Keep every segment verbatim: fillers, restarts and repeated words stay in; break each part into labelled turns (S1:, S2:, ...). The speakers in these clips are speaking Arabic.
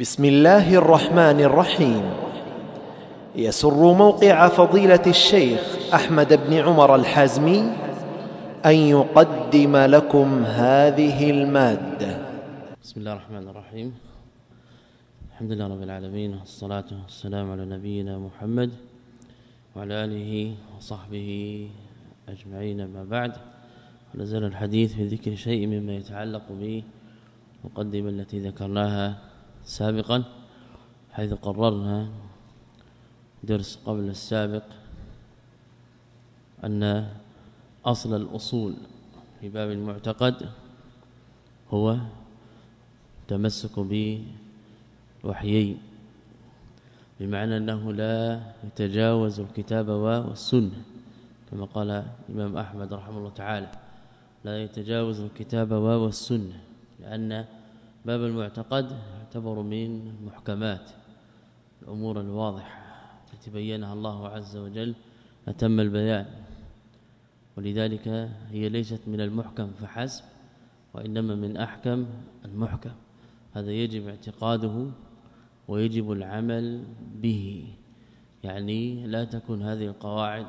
S1: بسم الله الرحمن الرحيم. يسر موقع فضيلة الشيخ أحمد بن عمر الحازمي أن يقدم لكم هذه المادة.
S2: بسم الله الرحمن الرحيم. الحمد لله رب العالمين، والصلاة والسلام على نبينا محمد وعلى آله وصحبه أجمعين. ما بعد، نزل الحديث في ذكر شيء مما يتعلق بالمقدمة التي ذكرناها سابقا، حيث قررنا درس قبل السابق أن أصل الأصول في باب المعتقد هو تمسك بوحيين، بمعنى أنه لا يتجاوز الكتاب والسنة، كما قال الإمام أحمد رحمه الله تعالى: لا يتجاوز الكتاب والسنة، لأن باب المعتقد يعتبر من محكمات الأمور الواضحة التي بينها الله عز وجل أتم البيان، ولذلك هي ليست من المحكم فحسب، وإنما من أحكم المحكم. هذا يجب اعتقاده ويجب العمل به، يعني لا تكون هذه القواعد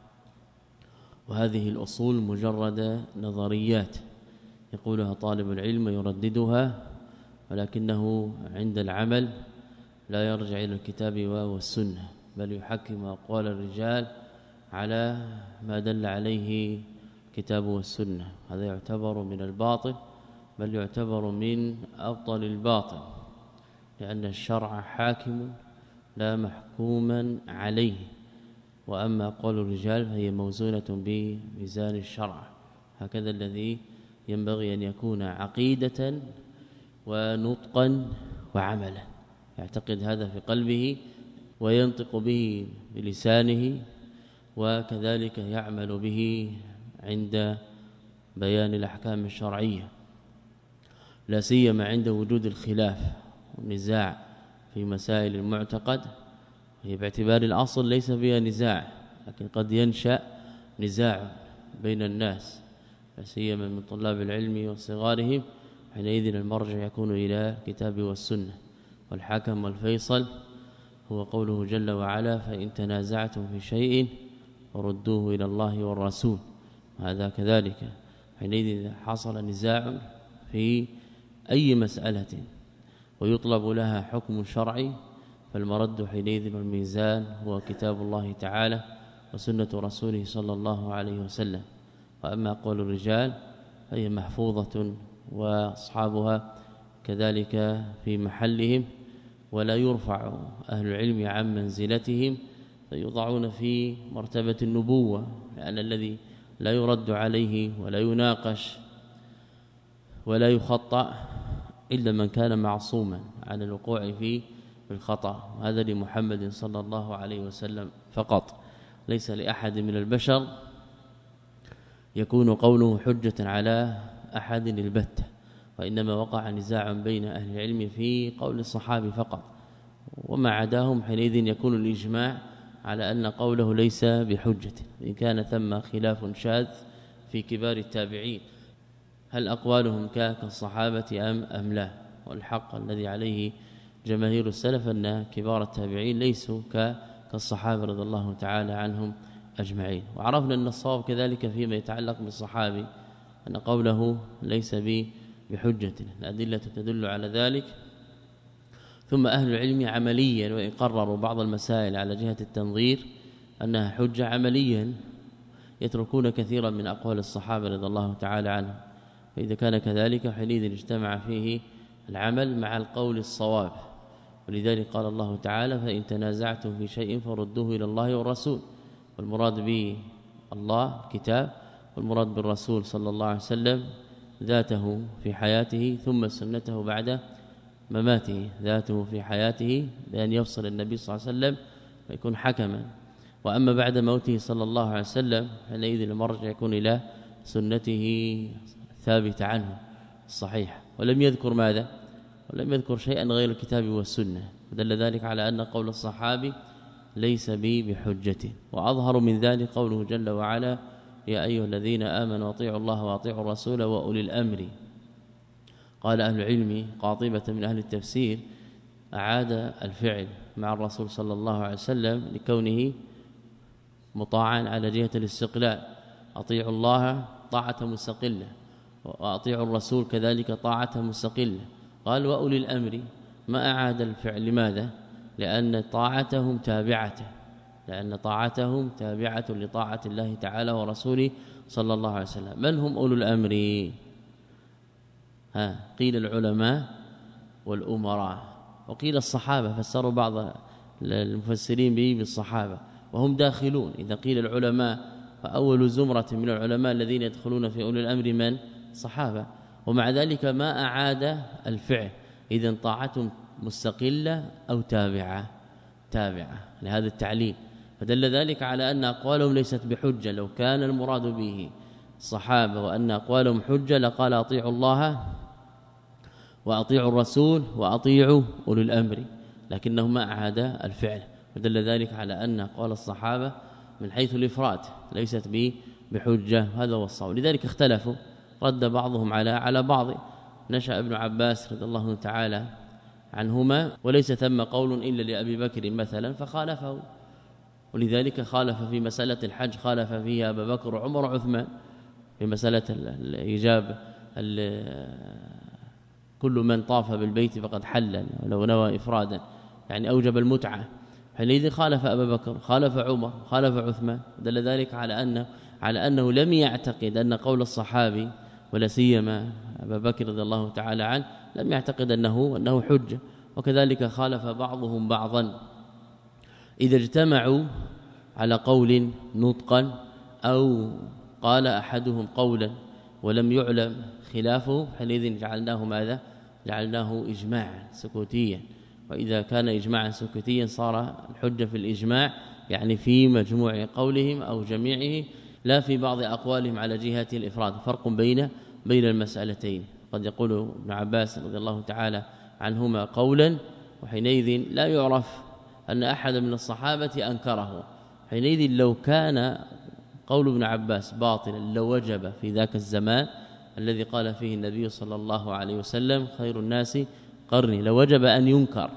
S2: وهذه الأصول مجرد نظريات يقولها طالب العلم ويرددها، ولكنه عند العمل لا يرجع إلى الكتاب والسنة، بل يحكم أقوال الرجال على ما دل عليه الكتاب والسنة. هذا يعتبر من الباطل، بل يعتبر من أبطل الباطل، لأن الشرع حاكم لا محكوما عليه، وأما أقوال الرجال فهي موزونة بميزان الشرع. هكذا الذي ينبغي أن يكون عقيدة ونطقا وعملا، يعتقد هذا في قلبه وينطق به بلسانه، وكذلك يعمل به عند بيان الأحكام الشرعية، لا سيما عند وجود الخلاف والنزاع في مسائل المعتقد. هي باعتبار الأصل ليس فيها نزاع، لكن قد ينشأ نزاع بين الناس، لا سيما من طلاب العلم وصغارهم. حينئذ المرجع يكون إلى الكتاب والسنة، والحكم والفيصل هو قوله جل وعلا: فإن تنازعتم في شيء فردوه إلى الله والرسول. هذا كذلك، حينئذ حصل نزاع في أي مسألة ويطلب لها حكم شرعي، فالمرد حينئذ والميزان هو كتاب الله تعالى وسنة رسوله صلى الله عليه وسلم. وأما قول الرجال فهي محفوظة واصحابها كذلك في محلهم، ولا يرفع أهل العلم عن منزلتهم، فيوضعون في مرتبة النبوة، لأن الذي لا يرد عليه ولا يناقش ولا يخطأ إلا من كان معصوما عن الوقوع في الخطأ. هذا لمحمد صلى الله عليه وسلم فقط، ليس لأحد من البشر يكون قوله حجة على أحد البتة، وإنما وقع نزاع بين أهل العلم في قول الصحابي فقط، وما عداهم حينئذ يكون الإجماع على أن قوله ليس بحجة، إن كان ثم خلاف شاذ في كبار التابعين، هل أقوالهم كالصحابة أم أم لا؟ والحق الذي عليه جماهير السلف أن كبار التابعين ليسوا كالصحابة رضي الله تعالى عنهم أجمعين. وعرفنا أن الصواب كذلك فيما يتعلق بالصحابي أن قوله ليس بحجة، الأدلة تدل على ذلك. ثم أهل العلم عمليا، وإن قرروا بعض المسائل على جهة التنظير أنها حجة عمليا، يتركون كثيرا من أقوال الصحابة رضي الله تعالى عنهم. فإذا كان كذلك حينئذ اجتمع فيه العمل مع القول الصواب، ولذلك قال الله تعالى: فإن تنازعتم في شيء فردوه إلى الله والرسول. والمراد به الله كتاب، والمراد بالرسول صلى الله عليه وسلم ذاته في حياته ثم سنته بعد مماته. ذاته في حياته بأن يفصل النبي صلى الله عليه وسلم ويكون حكما، وأما بعد موته صلى الله عليه وسلم حينئذ المرجع يكون إلى سنته ثابت عنه الصحيح. ولم يذكر ماذا؟ ولم يذكر شيئا غير الكتاب والسنة، ودل ذلك على أن قول الصحابي ليس بي بحجة. وأظهر من ذلك قوله جل وعلا: يا أيها الذين آمنوا اطيعوا الله واطيعوا الرسول وأولي الأمر. قال أهل العلم قاطبة من أهل التفسير أعاد الفعل مع الرسول صلى الله عليه وسلم لكونه مطاعا على جهة الاستقلال. أطيعوا الله طاعة مستقلة وأطيعوا الرسول كذلك طاعة مستقلة. قال وأولي الأمر ما أعاد الفعل. لماذا؟ لأن طاعتهم تابعته لأن طاعتهم تابعة لطاعة الله تعالى ورسوله صلى الله عليه وسلم. من هم أولو الأمر؟ ها قيل العلماء والأمراء، وقيل الصحابة، فسروا بعض المفسرين به بالصحابة وهم داخلون. إذا قيل العلماء فأول زمرة من العلماء الذين يدخلون في أولي الأمر من؟ صحابة. ومع ذلك ما أعاد الفعل. إذن طاعتهم مستقلة أو تابعة تابعة لهذا التعليل، فدل ذلك على أن أقوالهم ليست بحجة. لو كان المراد به الصحابة وأن أقوالهم حجة لقال أطيعوا الله وأطيعوا الرسول وأطيعوا أولي الأمر، لكنه ما أعاد الفعل، فدل ذلك على أن أقوال الصحابة من حيث الإفراد ليست بحجة. هذا هو الصواب. لذلك اختلفوا، رد بعضهم على على بعض. نشأ ابن عباس رضي الله تعالى عنهما وليس ثم قول إلا لأبي بكر مثلا فخالفه، ولذلك خالف في مسألة الحج، خالف فيها أبا بكر وعمر وعثمان. في مسألة الإجابة كل من طاف بالبيت فقد حلل ولو نوى إفرادا، يعني أوجب المتعة، حينئذ خالف أبا بكر، خالف عمر، خالف عثمان. دل ذلك على أنه على أنه لم يعتقد أن قول الصحابي ولا سيما أبا بكر رضي الله تعالى عنه لم يعتقد أنه أنه حجة. وكذلك خالف بعضهم بعضا إذا اجتمعوا على قول نطقا أو قال أحدهم قولا ولم يعلم خلافه، حينئذ جعلناه ماذا؟ جعلناه إجماعا سكوتيا. وإذا كان إجماعا سكوتيا صار الحجة في الإجماع، يعني في مجموع قولهم أو جميعه، لا في بعض أقوالهم على جهة الإفراد. فرق بين بين المسألتين. قد يقول ابن عباس رضي الله تعالى عنهما قولا وحينئذ لا يعرف أن أحد من الصحابة أنكره، حينئذ لو كان قول ابن عباس باطلا لوجب في ذاك الزمان الذي قال فيه النبي صلى الله عليه وسلم خير الناس قرني، لوجب أن ينكر.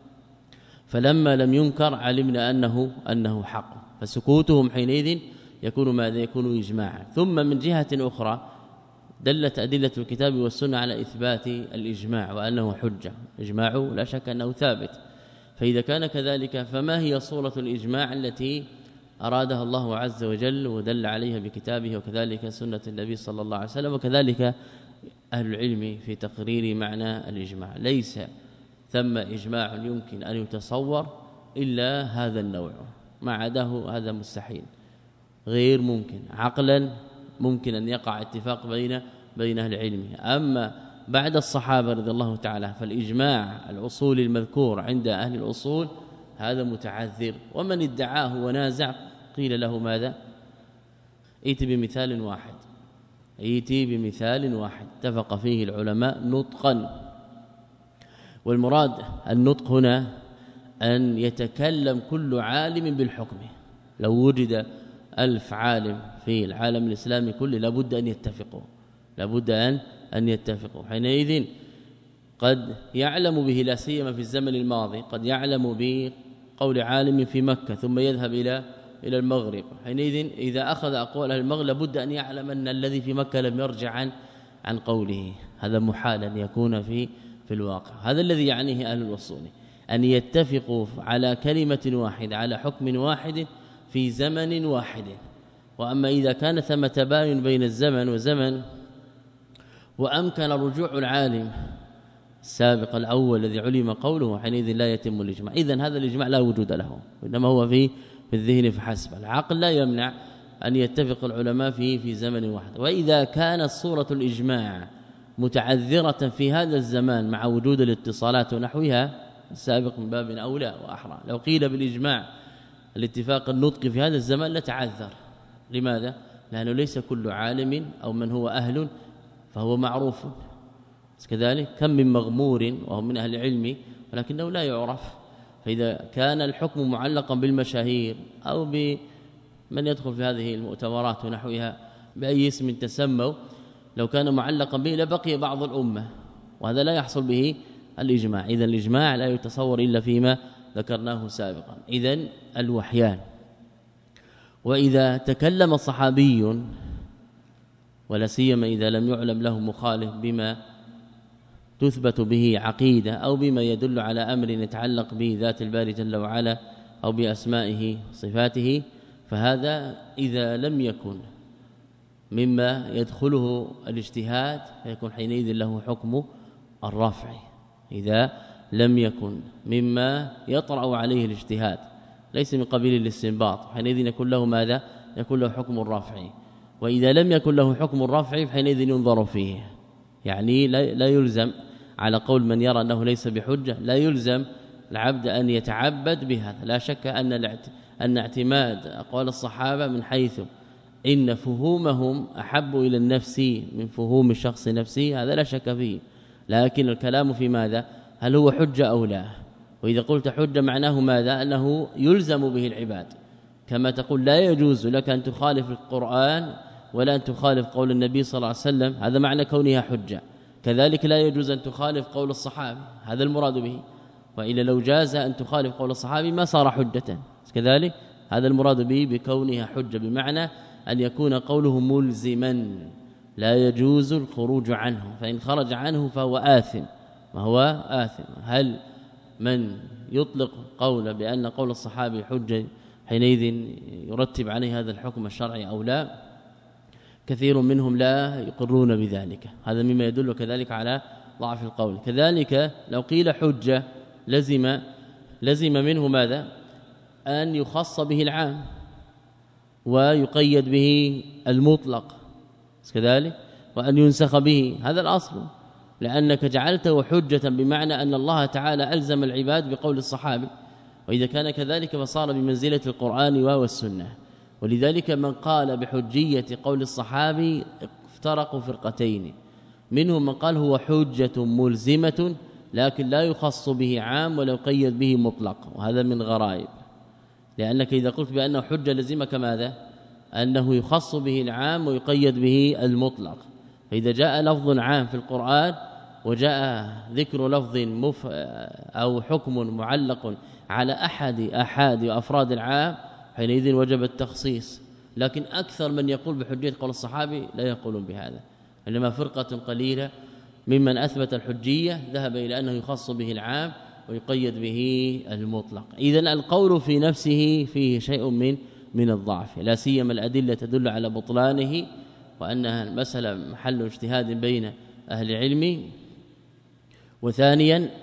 S2: فلما لم ينكر علمنا أنه أنه حق، فسكوتهم حينئذ يكون ماذا؟ يكون إجماعا. ثم من جهة أخرى دلت أدلة الكتاب والسنة على إثبات الإجماع وأنه حجة. إجماع لا شك أنه ثابت. فإذا كان كذلك فما هي صورة الإجماع التي أرادها الله عز وجل ودل عليها بكتابه وكذلك سنة النبي صلى الله عليه وسلم وكذلك أهل العلم في تقرير معنى الإجماع؟ ليس ثم إجماع يمكن أن يتصور إلا هذا النوع، ما عداه هذا مستحيل، غير ممكن. عقلا ممكن أن يقع اتفاق بين بين أهل العلم، أما بعد الصحابة رضي الله تعالى فالإجماع الأصول المذكور عند أهل الأصول هذا متعذر. ومن ادعاه ونازع قيل له ماذا؟ ائت بمثال واحد، ائت بمثال واحد اتفق فيه العلماء نطقا. والمراد النطق هنا أن يتكلم كل عالم بالحكم. لو وجد ألف عالم في العالم الإسلامي كله لابد أن يتفقوا، لابد أن أن يتفقوا. حينئذ قد يعلم به، لا سيما في الزمن الماضي، قد يعلم بقول عالم في مكة ثم يذهب إلى إلى المغرب. حينئذ إذا أخذ أقوال أهل المغرب لابد أن يعلم أن الذي في مكة لم يرجع عن عن قوله. هذا محال أن يكون في في الواقع. هذا الذي يعنيه أهل الأصول، أن يتفقوا على كلمة واحدة على حكم واحد في زمن واحد. وأما إذا كان ثم تباين بين الزمن وزمن وأمكن رجوع العالم السابق الأول الذي علم قوله، حينئذ لا يتم الإجماع. إذن هذا الإجماع لا وجود له، وإنما هو في في الذهن فحسب. العقل لا يمنع أن يتفق العلماء فيه في زمن واحد. وإذا كانت صورة الإجماع متعذرة في هذا الزمان مع وجود الاتصالات ونحوها السابق من باب أولى وأحرى. لو قيل بالإجماع الاتفاق النطق في هذا الزمان لتعذر. لماذا؟ لأنه ليس كل عالم أو من هو أهل فهو معروف. كذلك كم من مغمور وهو من أهل العلم ولكنه لا يعرف. فإذا كان الحكم معلقا بالمشاهير أو بمن يدخل في هذه المؤتمرات ونحوها بأي اسم تسموا، لو كان معلقا به لبقي بعض الأمة، وهذا لا يحصل به الإجماع. إذن الإجماع لا يتصور إلا فيما ذكرناه سابقا. إذن الوحيان. وإذا تكلم صحابي ولا سيما إذا لم يعلم له مخالف بما تثبت به عقيدة أو بما يدل على أمر يتعلق بذات الباري جل وعلا أو بأسمائه وصفاته، فهذا إذا لم يكن مما يدخله الاجتهاد فيكون حينئذ له حكم الرفع. إذا لم يكن مما يطرأ عليه الاجتهاد ليس من قبيل الاستنباط حينئذ يكون له ماذا؟ يكون له حكم الرفع. وإذا لم يكن له حكم الرفع فحينئذ ينظر فيه. يعني لا يلزم على قول من يرى أنه ليس بحجة، لا يلزم العبد أن يتعبد بهذا. لا شك أن أن اعتماد أقوال الصحابة من حيث إن فهومهم أحب إلى النفس من فهوم الشخص نفسه هذا لا شك فيه، لكن الكلام في ماذا؟ هل هو حجة أو لا؟ وإذا قلت حجة معناه ماذا؟ أنه يلزم به العباد، كما تقول لا يجوز لك أن تخالف القرآن ولا أن تخالف قول النبي صلى الله عليه وسلم، هذا معنى كونها حجة. كذلك لا يجوز أن تخالف قول الصحابي، هذا المراد به. وإلا لو جاز أن تخالف قول الصحابي ما صار حجة، كذلك هذا المراد به بكونها حجة، بمعنى أن يكون قوله ملزما لا يجوز الخروج عنه، فإن خرج عنه فهو آثم وهو آثم. هل من يطلق قول بأن قول الصحابي حجة حينئذ يرتب عليه هذا الحكم الشرعي أو لا؟ كثير منهم لا يقرون بذلك، هذا مما يدل كذلك على ضعف القول. كذلك لو قيل حجة لزم لزم منه ماذا؟ أن يخص به العام ويقيد به المطلق كذلك، وأن ينسخ به، هذا الأصل، لأنك جعلته حجة بمعنى أن الله تعالى ألزم العباد بقول الصحابي، وإذا كان كذلك فصار بمنزلة القرآن والسنة. ولذلك من قال بحجية قول الصحابي افترقوا فرقتين، منهم من قال هو حجة ملزمة لكن لا يخص به عام ولا يقيد به مطلق، وهذا من غرائب، لأنك إذا قلت بأنه حجة لزمك ماذا؟ أنه يخص به العام ويقيد به المطلق. فإذا جاء لفظ عام في القرآن وجاء ذكر لفظ مف أو حكم معلق على أحد أحد وأفراد العام حينئذ وجب التخصيص. لكن أكثر من يقول بحجية قول الصحابي لا يقولون بهذا، إنما فرقة قليلة ممن أثبت الحجية ذهب إلى أنه يخص به العام ويقيد به المطلق. إذن القول في نفسه فيه شيء من من الضعف، لا سيما الأدلة تدل على بطلانه وأنها المسألة محل اجتهاد بين أهل العلم. وثانيا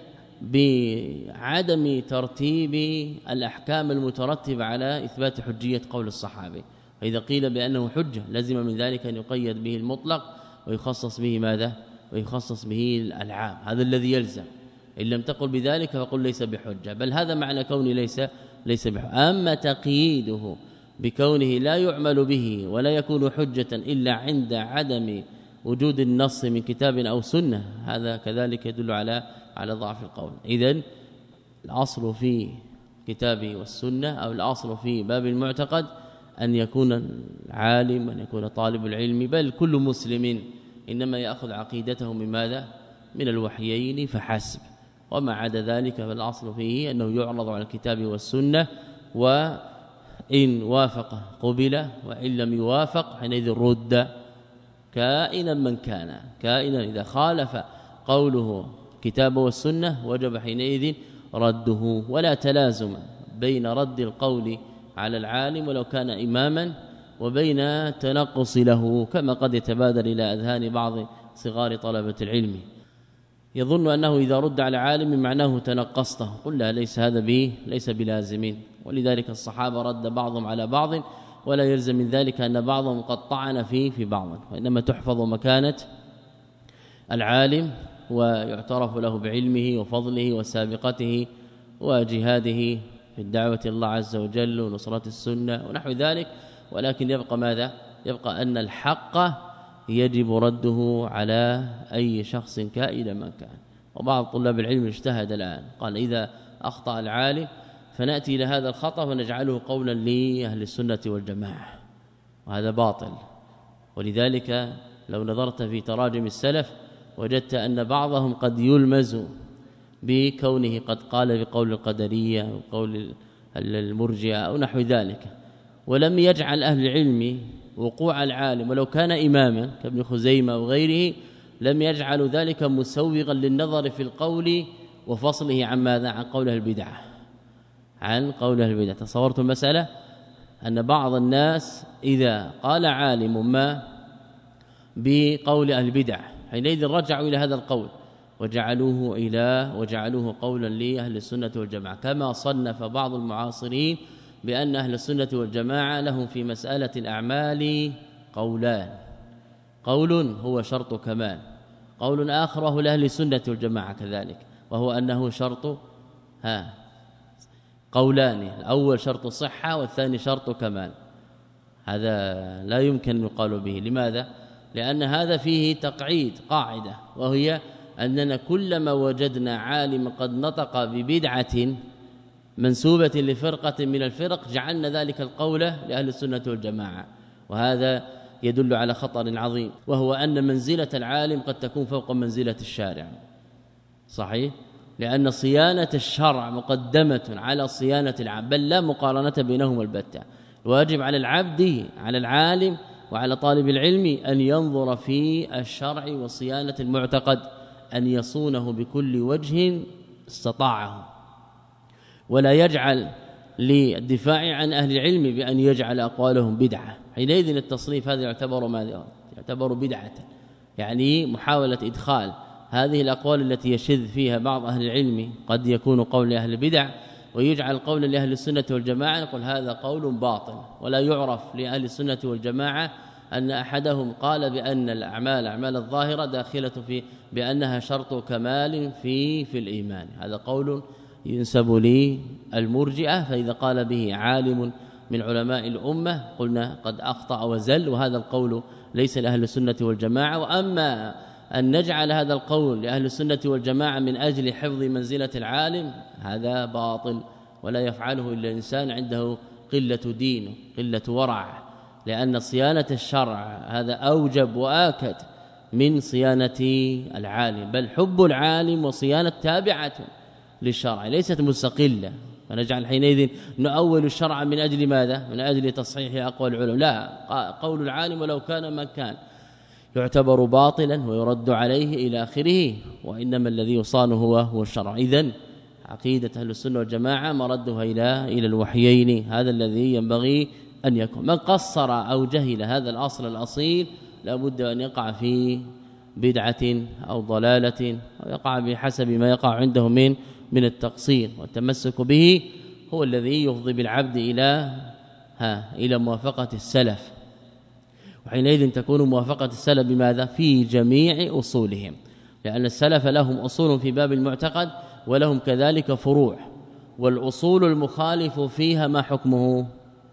S2: بعدم ترتيب الأحكام المترتبة على إثبات حجية قول الصحابي. فإذا قيل بأنه حجة لازم من ذلك أن يقيد به المطلق ويخصص به ماذا؟ ويخصص به العام، هذا الذي يلزم. إن لم تقل بذلك فقل ليس بحجة، بل هذا معنى كونه ليس ليس بحجة. أما تقييده بكونه لا يعمل به ولا يكون حجة إلا عند عدم وجود النص من كتاب أو سنة، هذا كذلك يدل على على ضعف القول. إذن الأصل في كتابه والسنة أو الأصل في باب المعتقد أن يكون العالم، أن يكون طالب العلم، بل كل مسلم إنما يأخذ عقيدته من ماذا؟ من الوحيين فحسب، وما عدا ذلك فالأصل فيه أنه يعرض على الكتاب والسنة، وإن وافق قبل وإن لم يوافق حينئذ رد كائنا من كان، كائنا إذا خالف قوله كتاب والسنة وجب حينئذ رده. ولا تلازم بين رد القول على العالم ولو كان إماما وبين تنقص له، كما قد يتبادر إلى أذهان بعض صغار طلبة العلم، يظن أنه إذا رد على عالم معناه تنقصته. قل لا، ليس هذا به ليس بلازمين. ولذلك الصحابة رد بعضهم على بعض، ولا يلزم من ذلك أن بعضهم قد طعن فيه في بعض، وإنما تحفظ مكانة العالم ويعترف له بعلمه وفضله وسابقته وجهاده في الدعوة الله عز وجل ونصرة السنة ونحو ذلك. ولكن يبقى ماذا؟ يبقى أن الحق يجب رده على أي شخص كائن من كان. وبعض طلاب العلم اجتهد الآن قال إذا أخطأ العالم فنأتي إلى هذا الخطأ ونجعله قولا لأهل السنة والجماعة، وهذا باطل. ولذلك لو نظرت في تراجم السلف وجدت أن بعضهم قد يلمز بكونه قد قال بقول القدرية وقول المرجئة أو نحو ذلك، ولم يجعل أهل العلم وقوع العالم ولو كان إماما كابن خزيمة وغيره لم يجعل ذلك مسوغا للنظر في القول وفصله عن ماذا؟ عن قوله البدعة عن قوله البدعة. تصورت المسألة أن بعض الناس إذا قال عالم ما بقول أهل البدع حينئذ رجعوا إلى هذا القول وجعلوه إلى وجعلوه قولا لأهل السنة والجماعة، كما صنف بعض المعاصرين بأن أهل السنة والجماعة لهم في مسألة الأعمال قولان، قول هو شرط كمال، قول آخر وهو لأهل السنة والجماعة كذلك وهو أنه شرط ها قولان، الأول شرط صحة والثاني شرط كمال. هذا لا يمكن أن يقال به. لماذا؟ لأن هذا فيه تقعيد قاعدة، وهي أننا كلما وجدنا عالم قد نطق ببدعة منسوبة لفرقة من الفرق جعلنا ذلك القول لأهل السنة والجماعة، وهذا يدل على خطر عظيم، وهو أن منزلة العالم قد تكون فوق منزلة الشارع. صحيح؟ لأن صيانة الشرع مقدمة على صيانة العبد، بل لا مقارنة بينهما البتة. الواجب على العبد على العالم وعلى طالب العلم أن ينظر في الشرع وصيانة المعتقد، أن يصونه بكل وجه استطاعه، ولا يجعل للدفاع عن أهل العلم بأن يجعل أقوالهم بدعة. حينئذ التصنيف هذا يعتبر ماذا؟ يعتبر بدعة، يعني محاولة إدخال هذه الأقوال التي يشذ فيها بعض أهل العلم قد يكون قول لأهل البدع ويجعل قولا لأهل السنة والجماعة، نقول هذا قول باطل، ولا يعرف لأهل السنة والجماعة أن أحدهم قال بأن الأعمال أعمال الظاهرة داخلة في بأنها شرط كمال في في الإيمان. هذا قول ينسب لي المرجئة، فإذا قال به عالم من علماء الأمة قلنا قد أخطأ وزل، وهذا القول ليس لأهل السنة والجماعة. وأما أن نجعل هذا القول لأهل السنة والجماعة من أجل حفظ منزلة العالم هذا باطل، ولا يفعله إلا إنسان عنده قلة دين قلة ورع، لأن صيانة الشرع هذا أوجب وآكد من صيانة العالم، بل حب العالم وصيانة تابعة للشرع ليست مستقلة. فنجعل حينئذ نؤول الشرع من أجل ماذا؟ من أجل تصحيح أقوال العلماء، لا، قول العالم ولو كان من كان يعتبر باطلا ويرد عليه إلى آخره، وإنما الذي يصان هو هو الشرع. إذن عقيدة أهل السنة والجماعة مردها إلى إلى الوحيين، هذا الذي ينبغي أن يكون. من قصر أو جهل هذا الأصل الأصيل لا بد أن يقع في بدعة أو ضلالة، أو يقع بحسب ما يقع عنده من من التقصير، والتمسك به هو الذي يفضي بالعبد إلى ها إلى موافقة السلف. وحينئذ تكون موافقة السلف بماذا؟ في جميع أصولهم، لأن السلف لهم أصول في باب المعتقد ولهم كذلك فروع، والأصول المخالف فيها ما حكمه؟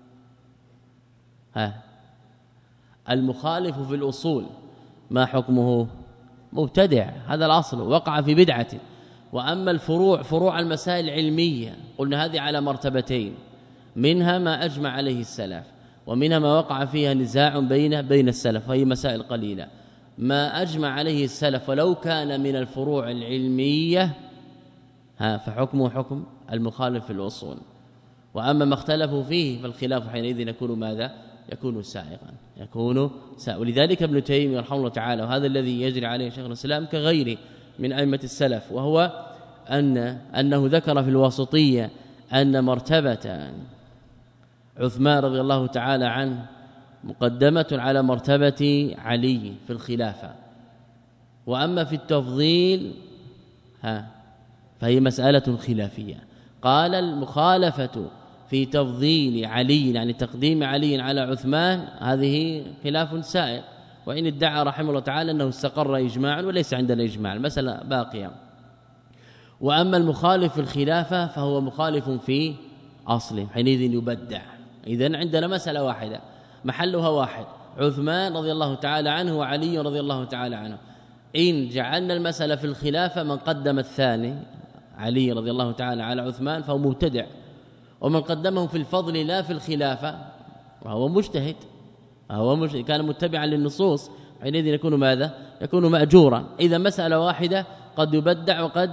S2: ها المخالف في الأصول ما حكمه؟ مبتدع، هذا الأصل وقع في بدعة. وأما الفروع فروع المسائل العلمية قلنا هذه على مرتبتين، منها ما أجمع عليه السلف، ومنها ما وقع فيها نزاع بين بين السلف، وهي مسائل قليلة. ما أجمع عليه السلف ولو كان من الفروع العلمية ها فحكمه حكم المخالف في الأصول. وأما ما اختلفوا فيه فالخلاف حينئذ يكون ماذا؟ يكون سائغا، يكون سائغا. ولذلك ابن تيمية رحمه الله تعالى، وهذا الذي يجري عليه شيخ الإسلام كغيره من أئمة السلف، وهو أن أنه ذكر في الواسطية أن مرتبة عثمان رضي الله تعالى عنه مقدمة على مرتبة علي في الخلافة، وأما في التفضيل ها فهي مسألة خلافية. قال المخالفة في تفضيل علي يعني تقديم علي على عثمان هذه خلاف سائغ، وإن ادعى رحمه الله تعالى أنه استقر إجماعا وليس عندنا إجماع، المسألة باقية. وأما المخالف في الخلافة فهو مخالف في أصله، حينئذ يبدع. إذن عندنا مسألة واحدة محلها واحد، عثمان رضي الله تعالى عنه وعلي رضي الله تعالى عنه. إن جعلنا المسألة في الخلافة من قدم الثاني علي رضي الله تعالى على عثمان فهو مبتدع، ومن قدمه في الفضل لا في الخلافة وهو مجتهد، هو مجتهد كان متبعا للنصوص، حينئذ يكون ماذا؟ يكون مأجورا. إذا مسألة واحدة قد يبدع وقد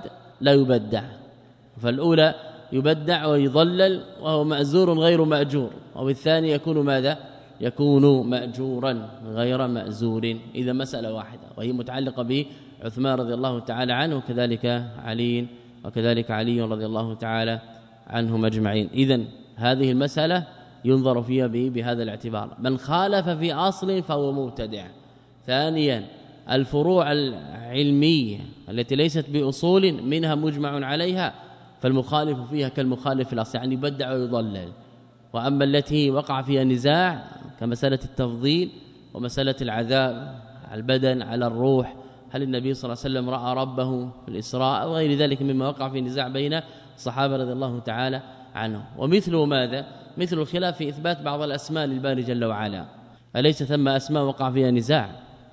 S2: لا يبدع. فالأولى يبدع ويضلل وهو مأزور غير مأجور، وبالثاني يكون ماذا؟ يكون مأجورا غير مأزور. إذا مسألة واحدة وهي متعلقة به عثمان رضي الله تعالى عنه وكذلك علي وكذلك علي رضي الله تعالى عنهم اجمعين. إذن هذه المسألة ينظر فيها بهذا الاعتبار. من خالف في أصل فهو مبتدع. ثانيا الفروع العلمية التي ليست بأصول منها مجمع عليها فالمخالف فيها كالمخالف في الأصل، يعني يبدع ويضلل. وأما التي وقع فيها نزاع كمسألة التفضيل ومسألة العذاب على البدن على الروح، هل النبي صلى الله عليه وسلم رأى ربه في الإسراء وغير ذلك مما وقع في نزاع بين الصحابة رضي الله تعالى عنهم. ومثله ماذا؟ مثل الخلاف في إثبات بعض الأسماء للباري جل وعلا، أليس ثم أسماء وقع فيها نزاع؟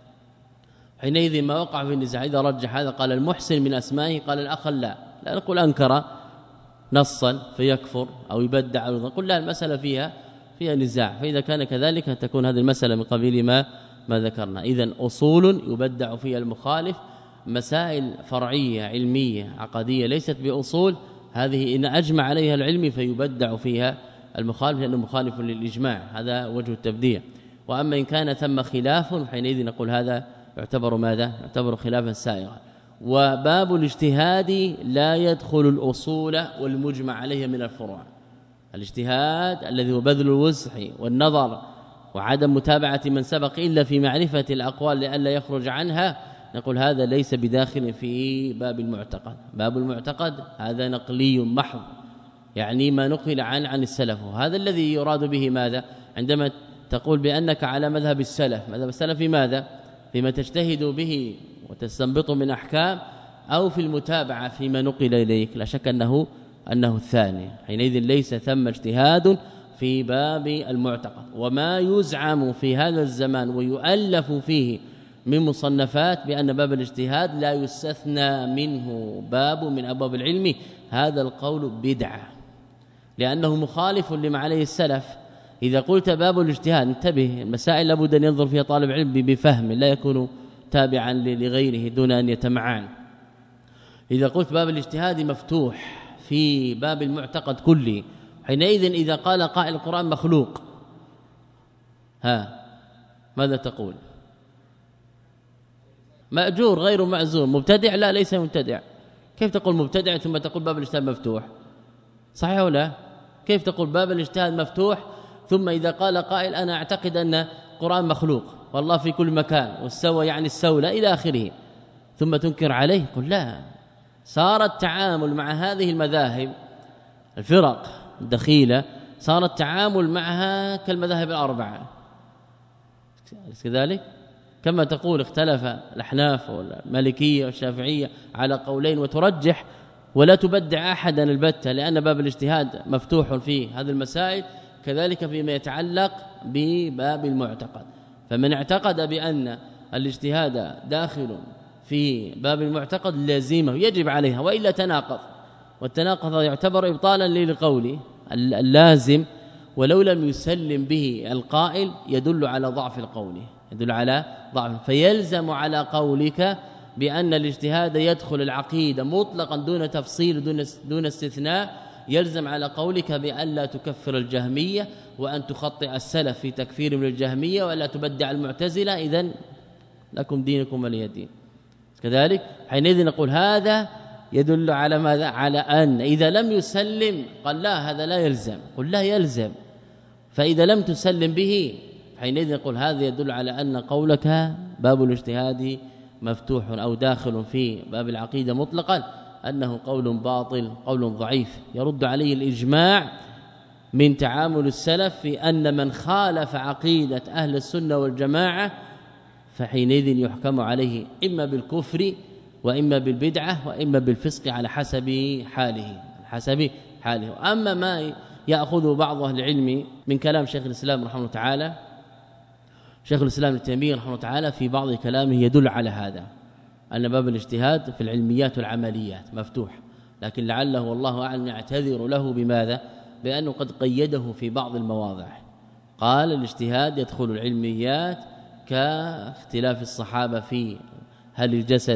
S2: حينئذ ما وقع في النزاع إذا رجح هذا قال المحسن من أسمائه قال الأخر لا، لا نقول أنكر نصا فيكفر أو يبدع أو نقول لا، المسألة فيها فيها نزاع. فإذا كان كذلك تكون هذه المسألة من قبيل ما ما ذكرنا. إذن أصول يبدع فيها المخالف، مسائل فرعية علمية عقدية ليست بأصول هذه إن أجمع عليها العلم فيبدع فيها المخالف لأنه مخالف للإجماع، هذا وجه التبديع. وأما إن كان ثم خلاف حينئذ نقول هذا يعتبر ماذا؟ يعتبر خلافا سائغا. وباب الاجتهاد لا يدخل الأصول والمجمع عليها من الفروع. الاجتهاد الذي هو بذل الوسع والنظر وعدم متابعة من سبق إلا في معرفة الأقوال لئلا يخرج عنها، نقول هذا ليس بداخل في باب المعتقد. باب المعتقد هذا نقلي محض، يعني ما نقل عن عن السلف، وهذا الذي يراد به ماذا؟ عندما تقول بأنك على مذهب السلف، مذهب السلف في ماذا؟ فيما تجتهد به وتستنبط من أحكام، أو في المتابعة فيما نقل إليك؟ لا شك أنه أنه الثاني. حينئذ ليس ثم اجتهاد في باب المعتقد. وما يزعم في هذا الزمان ويؤلف فيه من مصنفات بأن باب الاجتهاد لا يستثنى منه باب من أبواب العلم، هذا القول بدعة لأنه مخالف لما عليه السلف. إذا قلت باب الاجتهاد انتبه، المسائل لابد أن ينظر فيها طالب علم بفهم لا يكون تابعا لغيره دون أن يتمعن. إذا قلت باب الاجتهاد مفتوح في باب المعتقد كله، حينئذ إذا قال قائل القرآن مخلوق ها ماذا تقول؟ مأجور غير معزور، مبتدع؟ لا ليس مبتدع. كيف تقول مبتدع ثم تقول باب الاجتهاد مفتوح؟ صحيح ولا؟ كيف تقول باب الاجتهاد مفتوح ثم إذا قال قائل أنا أعتقد أن القرآن مخلوق والله في كل مكان والسوى يعني السولة إلى آخره، ثم تنكر عليه؟ قل لا. صار التعامل مع هذه المذاهب الفرق الدخيلة صار التعامل معها كالمذاهب الأربعة كذلك، كما تقول اختلف الأحناف والمالكية والشافعية على قولين وترجح ولا تبدع أحدا البتة لأن باب الاجتهاد مفتوح في هذه المسائل، كذلك فيما يتعلق بباب المعتقد. فمن اعتقد بأن الاجتهاد داخل في باب المعتقد لازمه يجب عليها وإلا تناقض، والتناقض يعتبر إبطالا للقول اللازم، ولو لم يسلم به القائل يدل على ضعف القول، يدل على ضعف. فيلزم على قولك بأن الاجتهاد يدخل العقيدة مطلقا دون تفصيل دون دون استثناء، يلزم على قولك بأن لا تكفر الجهمية وأن تخطئ السلف في تكفير من الجهمية ولا تبدع المعتزلة، إذن لكم دينكم ولي دين. كذلك حينئذ نقول هذا يدل على ماذا؟ على أن إذا لم يسلم قال لا هذا لا يلزم، قل لا يلزم. فإذا لم تسلم به حينئذ نقول هذا يدل على أن قولك باب الاجتهاد مفتوح أو داخل في باب العقيدة مطلقا أنه قول باطل، قول ضعيف يرد عليه الإجماع من تعامل السلف في أن من خالف عقيدة أهل السنة والجماعة فحينئذ يحكم عليه إما بالكفر وإما بالبدعة وإما بالفسق على حسب حاله حسب حاله. أما ما يأخذ بعض أهل العلم من كلام شيخ الإسلام رحمه الله تعالى، شيخ الإسلام ابن تيمية رحمه الله تعالى في بعض كلامه يدل على هذا، أن باب الاجتهاد في العلميات والعمليات مفتوح، لكن لعله والله أعلم يعتذر له بماذا؟ بأنه قد قيده في بعض المواضع. قال الاجتهاد يدخل العلميات كاختلاف الصحابة في هل الجسد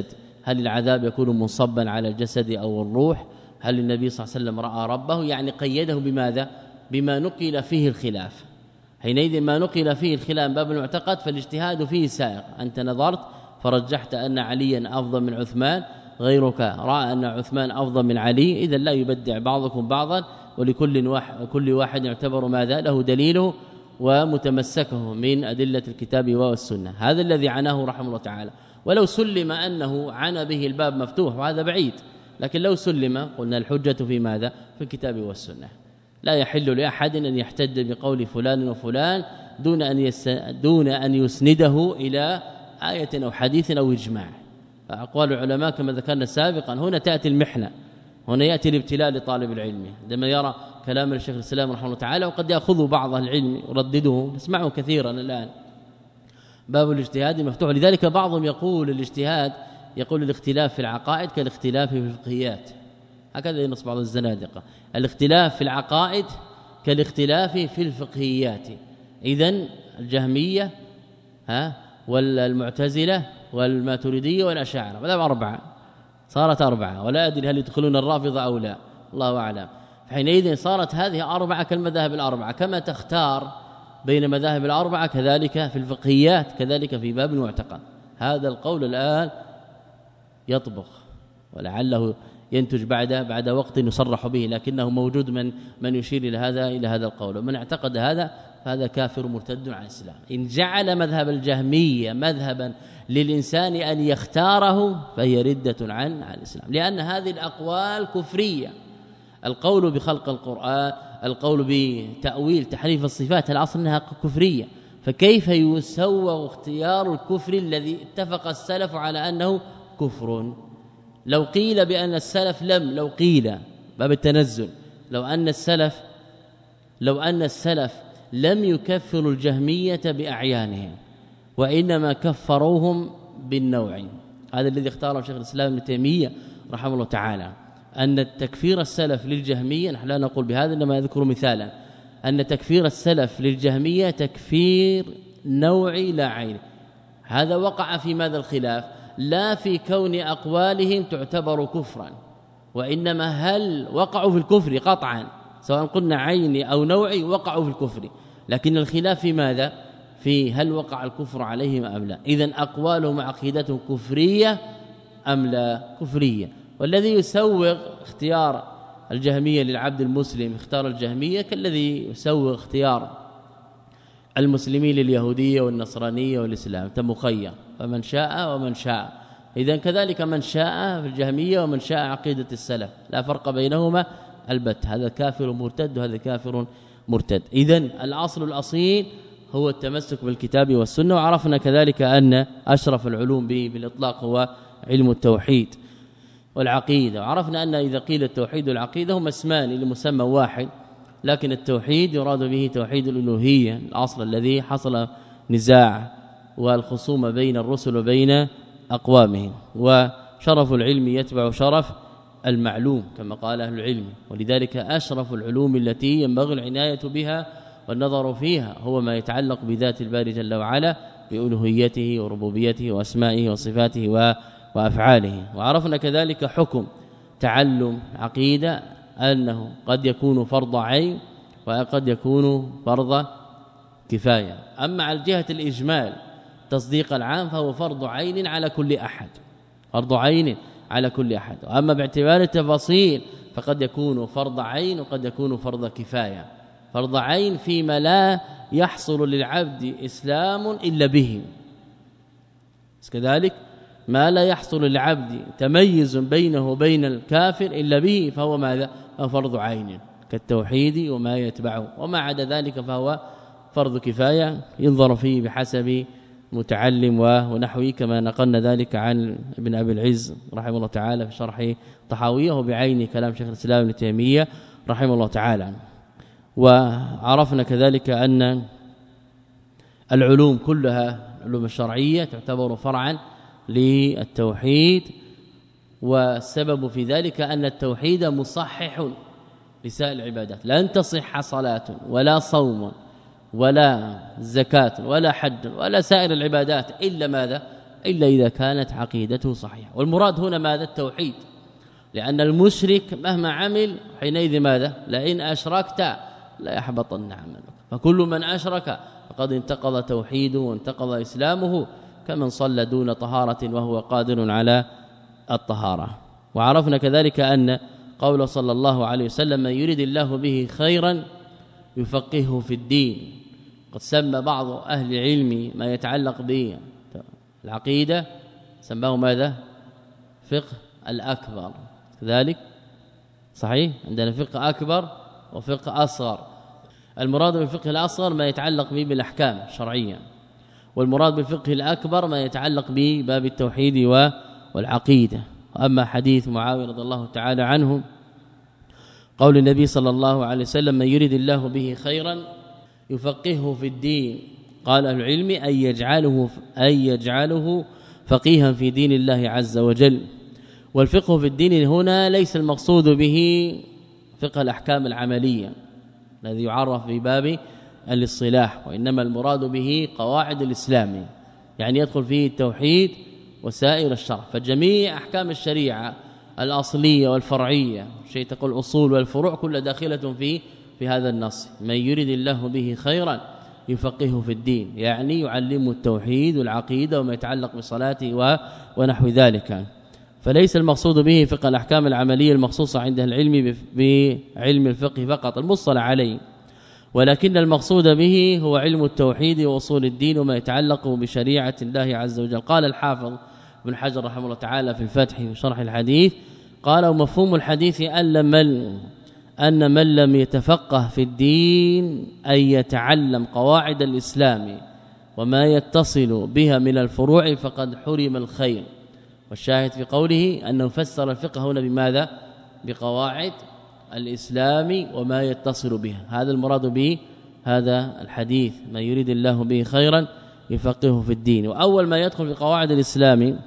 S2: هل العذاب يكون منصبا على الجسد أو الروح؟ هل النبي صلى الله عليه وسلم رأى ربه؟ يعني قيده بماذا؟ بما نقل فيه الخلاف. حينئذ ما نقل فيه الخلاف باب المعتقد فالاجتهاد فيه سائغ. أنت نظرت فرجحت أن عليا أفضل من عثمان، غيرك رأى أن عثمان أفضل من علي، إذا لا يبدع بعضكم بعضا، ولكل واحد كل واحد يعتبر ماذا له دليله ومتمسكه من أدلة الكتاب والسنة. هذا الذي عناه رحمه الله تعالى. ولو سلم أنه عانى به الباب مفتوح وهذا بعيد، لكن لو سلم قلنا الحجة في ماذا؟ في الكتاب والسنة. لا يحل لأحد أن يحتج بقول فلان وفلان دون أن يس دون أن يسنده إلى آية أو حديث أو إجماع. فأقوال العلماء كما ذكرنا سابقا هنا تأتي المحنة، هنا يأتي الابتلاء لطالب العلم عندما يرى كلام الشيخ الإسلام رحمه الله تعالى، وقد يأخذ بعض العلم يردده، نسمعه كثيرا الآن. باب الاجتهاد مفتوح، لذلك بعضهم يقول الاجتهاد يقول الاختلاف في العقائد كالاختلاف في الفقهيات، هكذا ينص بعض الزنادقة. الاختلاف في العقائد كالاختلاف في الفقهيات. إذن الجهمية ها والمعتزلة والماتريدية والأشاعرة مذهب أربعة، صارت أربعة، ولا أدري هل يدخلون الرافضة أو لا، الله أعلم. فحينئذ صارت هذه أربعة كالمذاهب الأربعة، كما تختار بين مذاهب الأربعة كذلك في الفقهيات كذلك في باب المعتقد. هذا القول الآن يطبخ ولعله ينتج بعد بعد وقت يصرح به، لكنه موجود من من يشير الى هذا الى هذا القول. ومن اعتقد هذا فهذا كافر مرتد عن الاسلام. ان جعل مذهب الجهميه مذهبا للانسان ان يختاره فهي رده عن عن الاسلام، لان هذه الاقوال كفريه. القول بخلق القرآن، القول بتأويل تحريف الصفات، الاصل انها كفريه، فكيف يسوغ اختيار الكفر الذي اتفق السلف على انه كفر؟ لو قيل بأن السلف لم لو قيل باب التنزل لو أن السلف لو أن السلف لم يكفروا الجهمية بأعيانهم وإنما كفروهم بالنوع، هذا الذي اختاره شيخ الإسلام ابن تيمية رحمه الله تعالى، أن التكفير السلف للجهمية، نحن لا نقول بهذا إنما أذكر مثالا، أن تكفير السلف للجهمية تكفير نوعي لا عين. هذا وقع في ماذا الخلاف؟ لا في كون أقوالهم تعتبر كفرا، وإنما هل وقعوا في الكفر قطعا، سواء قلنا عيني أو نوعي وقعوا في الكفر، لكن الخلاف في ماذا؟ في هل وقع الكفر عليهم أم لا. إذن أقوالهم عقيدتهم كفرية أم لا كفرية. والذي يسوغ اختيار الجهمية للعبد المسلم اختار الجهمية كالذي يسوغ اختيار المسلمين لليهودية والنصرانية والإسلام، تمخير، فمن شاء ومن شاء. إذن كذلك من شاء في الجهمية ومن شاء عقيدة السلف، لا فرق بينهما البت، هذا كافر مرتد وهذا كافر مرتد. إذن الأصل الأصيل هو التمسك بالكتاب والسنة. وعرفنا كذلك أن أشرف العلوم بالإطلاق هو علم التوحيد والعقيدة، وعرفنا أن إذا قيل التوحيد والعقيدة هما اسمان لمسمى واحد، لكن التوحيد يراد به توحيد الألوهية، الأصل الذي حصل نزاع والخصومة بين الرسل وبين أقوامهم، وشرف العلم يتبع شرف المعلوم كما قال أهل العلم. ولذلك أشرف العلوم التي ينبغي العناية بها والنظر فيها هو ما يتعلق بذات الباري جل وعلا، بألوهيته وربوبيته وأسمائه وصفاته وأفعاله. وعرفنا كذلك حكم تعلم عقيدة أنه قد يكون فرض عين وقد يكون فرض كفاية. أما على جهة الإجمال تصديق العام فهو فرض عين على كل أحد، فرض عين على كل أحد. وأما باعتبار التفاصيل فقد يكون فرض عين وقد يكون فرض كفاية. فرض عين فيما لا يحصل للعبد إسلام إلا به، كذلك ما لا يحصل للعبد تميز بينه وبين الكافر إلا به فهو ماذا؟ فرض عين كالتوحيد وما يتبعه. وما عدا ذلك فهو فرض كفاية ينظر فيه بحسب متعلم ونحوه، كما نقلنا ذلك عن ابن أبي العز رحمه الله تعالى في شرح طحاوية وبعين كلام شيخ الإسلام ابن تيمية رحمه الله تعالى. وعرفنا كذلك أن العلوم كلها العلوم الشرعية تعتبر فرعا للتوحيد، والسبب في ذلك أن التوحيد مصحح لسائر العبادات. لن تصح صلاة ولا صوم ولا زكاة ولا حج ولا سائر العبادات إلا ماذا؟ إلا إذا كانت عقيدته صحيحة. والمراد هنا ماذا؟ التوحيد، لأن المشرك مهما عمل حينئذ ماذا؟ لئن أشركت لا يحبطن عملك. فكل من أشرك فقد انتقض توحيده وانتقض إسلامه، كمن صلى دون طهارة وهو قادر على الطهارة. وعرفنا كذلك أن قول صلى الله عليه وسلم: من يريد الله به خيرا يفقهه في الدين. قد سمى بعض أهل العلم ما يتعلق بالعقيدة سماه ماذا؟ فقه الأكبر. كذلك صحيح، عندنا فقه أكبر وفقه أصغر. المراد بالفقه الأصغر ما يتعلق به بالأحكام الشرعية، والمراد بالفقه الأكبر ما يتعلق بباب التوحيد والعقيدة. وأما حديث معاوية رضي الله تعالى عنه قول النبي صلى الله عليه وسلم: من يريد الله به خيرا يفقهه في الدين، قال أهل العلم أن يجعله, أن يجعله فقيها في دين الله عز وجل. والفقه في الدين هنا ليس المقصود به فقه الأحكام العملية الذي يعرف بباب الاصطلاح، وإنما المراد به قواعد الإسلام، يعني يدخل فيه التوحيد وسائر الشرع. فجميع أحكام الشريعة الأصلية والفرعية، شيء تقول الأصول والفروع، كل داخلة في في هذا النص: من يريد الله به خيرا يفقهه في الدين، يعني يعلمه التوحيد والعقيدة وما يتعلق بصلاته ونحو ذلك. فليس المقصود به فقه الأحكام العملية المخصوصة عند العلم بعلم الفقه فقط المصطلح عليه، ولكن المقصود به هو علم التوحيد وأصول الدين وما يتعلق بشريعة الله عز وجل. قال الحافظ ابن حجر رحمه الله تعالى في الفتح في شرح الحديث، قال: ومفهوم الحديث أن من أن من لم يتفقه في الدين أن يتعلم قواعد الإسلام وما يتصل بها من الفروع فقد حرم الخير. والشاهد في قوله أنه فسر الفقه هنا بماذا؟ بقواعد الإسلام وما يتصل بها. هذا المراد به هذا الحديث: من يريد الله به خيرا يفقهه في الدين. وأول ما يدخل في قواعد الإسلام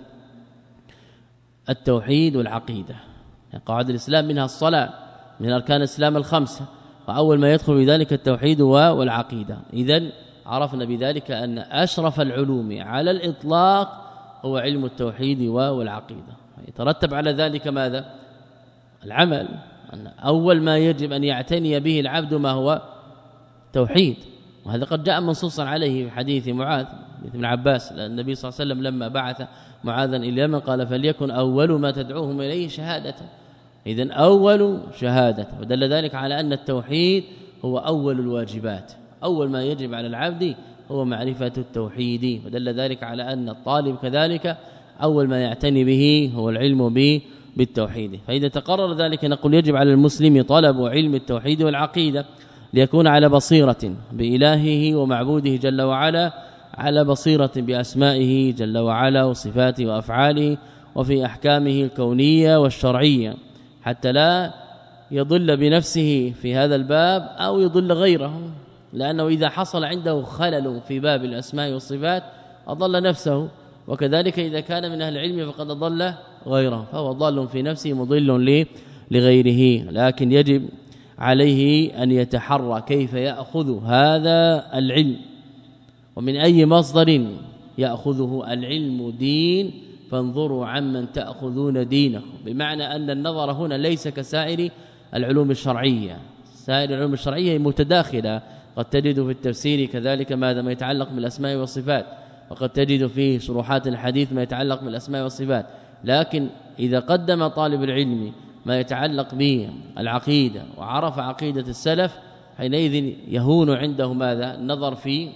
S2: التوحيد والعقيدة. يعني قواعد الإسلام منها الصلاة من أركان الإسلام الخمسة، وأول ما يدخل بذلك التوحيد والعقيدة. إذن عرفنا بذلك أن أشرف العلوم على الإطلاق هو علم التوحيد والعقيدة. يترتب على ذلك ماذا؟ العمل. أن أول ما يجب أن يعتني به العبد ما هو توحيد، وهذا قد جاء منصوصا عليه في حديث معاذ بن عباس. النبي صلى الله عليه وسلم لما بعث معاذا إلى اليمن قال: فليكن أول ما تدعوهم إليه شهادة. إذن أول شهادة، ودل ذلك على أن التوحيد هو أول الواجبات. أول ما يجب على العبد هو معرفة التوحيد، ودل ذلك على أن الطالب كذلك أول ما يعتني به هو العلم به بالتوحيد. فإذا تقرر ذلك نقول يجب على المسلم طلب علم التوحيد والعقيدة ليكون على بصيرة بإلهه ومعبوده جل وعلا، على بصيرة بأسمائه جل وعلا وصفاته وأفعاله وفي أحكامه الكونية والشرعية، حتى لا يضل بنفسه في هذا الباب أو يضل غيره، لأنه إذا حصل عنده خلل في باب الأسماء والصفات أضل نفسه، وكذلك إذا كان من أهل العلم فقد أضل غيره، فهو ضال في نفسه مضل لغيره. لكن يجب عليه أن يتحرى كيف يأخذ هذا العلم ومن أي مصدر يأخذه. العلم دين فانظروا عمن تأخذون دينكم، بمعنى أن النظر هنا ليس كسائر العلوم الشرعية. سائر العلوم الشرعية متداخلة، قد تجد في التفسير كذلك ماذا ما يتعلق بالأسماء والصفات، وقد تجد في شروحات الحديث ما يتعلق بالأسماء والصفات. لكن إذا قدم طالب العلم ما يتعلق بالعقيدة وعرف عقيدة السلف، حينئذ يهون عنده ماذا؟ النظر في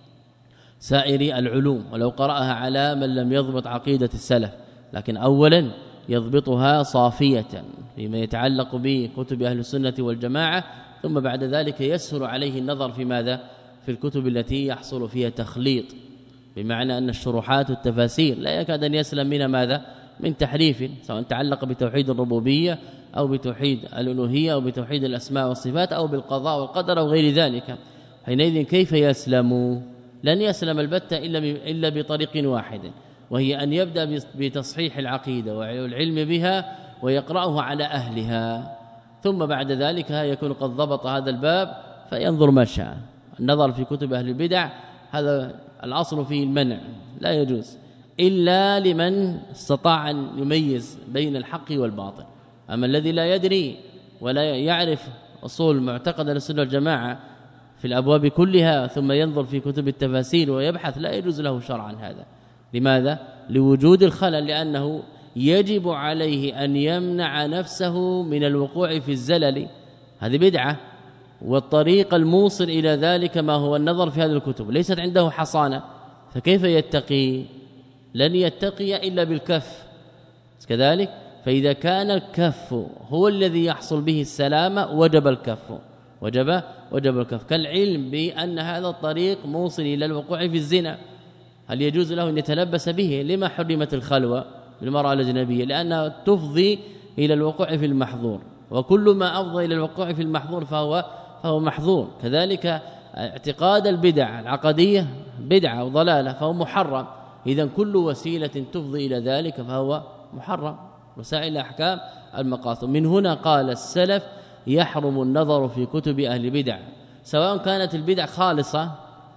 S2: سائر العلوم، ولو قرأها على من لم يضبط عقيدة السلف. لكن أولا يضبطها صافية فيما يتعلق بكتب أهل السنة والجماعة، ثم بعد ذلك يسهل عليه النظر في ماذا؟ في الكتب التي يحصل فيها تخليط، بمعنى أن الشروحات والتفاسير لا يكاد أن يسلم منها ماذا؟ من تحريف، سواء تعلق بتوحيد الربوبية أو بتوحيد الألوهية أو بتوحيد الأسماء والصفات أو بالقضاء والقدر أو غير ذلك. حينئذ كيف يسلم؟ لن يسلم البتة إلا إلا بطريق واحد، وهي أن يبدأ بتصحيح العقيدة والعلم بها ويقرأه على أهلها، ثم بعد ذلك يكون قد ضبط هذا الباب فينظر ما شاء. النظر في كتب أهل البدع هذا الأصل فيه المنع، لا يجوز إلا لمن استطاع أن يميز بين الحق والباطل. أما الذي لا يدري ولا يعرف أصول معتقد السنة والجماعة في الأبواب كلها ثم ينظر في كتب التفاسير ويبحث لا يجوز له شرعا هذا. لماذا؟ لوجود الخلل، لأنه يجب عليه أن يمنع نفسه من الوقوع في الزلل، هذه بدعة، والطريق الموصل إلى ذلك ما هو النظر في هذه الكتب، ليست عنده حصانة، فكيف يتقي؟ لن يتقي إلا بالكف كذلك. فإذا كان الكف هو الذي يحصل به السلامة وجب الكف، وجب وجب الكف. كالعلم بأن هذا الطريق موصل إلى الوقوع في الزنا، هل يجوز له أن يتلبس به؟ لما حرمت الخلوة بالمرأة الأجنبية؟ لأنها تفضي إلى الوقوع في المحظور، وكل ما أفضى إلى الوقوع في المحظور فهو فهو محظور. كذلك اعتقاد البدع العقدية بدعة وضلالة فهو محرم. إذن كل وسيلة تفضي إلى ذلك فهو محرم، وسائل أحكام المقاصد. من هنا قال السلف يحرم النظر في كتب أهل البدع، سواء كانت البدع خالصة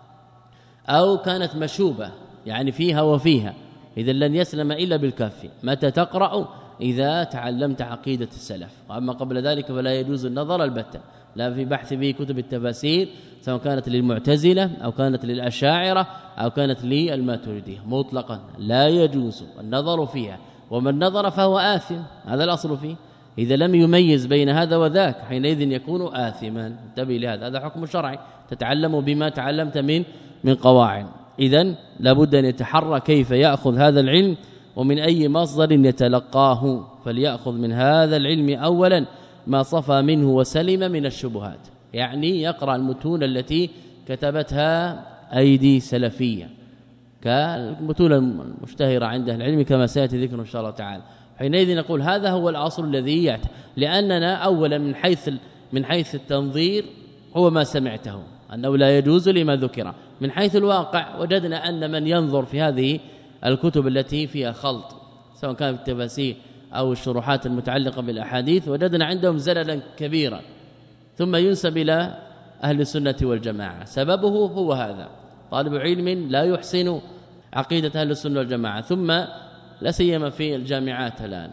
S2: أو كانت مشوبة، يعني فيها وفيها، إذا لن يسلم إلا بالكف. متى تقرأ؟ إذا تعلمت عقيدة السلف، وأما قبل ذلك فلا يجوز النظر البتة، لا في بحث في كتب التفاسير سواء كانت للمعتزلة أو كانت للأشاعرة أو كانت للماتريدية، مطلقا لا يجوز النظر فيها، ومن نظر فهو آثم، هذا الأصل فيه. إذا لم يميز بين هذا وذاك حينئذ يكون آثما. انتبه لهذا، هذا حكم شرعي تتعلم بما تعلمت من من قواعد. إذن لابد أن يتحرى كيف يأخذ هذا العلم ومن أي مصدر يتلقاه، فليأخذ من هذا العلم أولا ما صفى منه وسلم من الشبهات، يعني يقرأ المتون التي كتبتها أيدي سلفية كالمتون المشتهرة عند أهل العلم كما سيأتي ذكر إن شاء الله تعالى. حينئذ نقول هذا هو الأصل الذي يعتبر، لأننا أولا من حيث من حيث التنظير هو ما سمعته أنه لا يجوز لما ذكر. من حيث الواقع وجدنا أن من ينظر في هذه الكتب التي فيها خلط سواء كان في التفاسير أو الشروحات المتعلقة بالأحاديث وجدنا عندهم زللا كبيرا، ثم ينسب إلى أهل السنة والجماعة. سببه هو هذا، طالب علم لا يحسن عقيدة أهل السنة والجماعة، ثم لا سيما في الجامعات الآن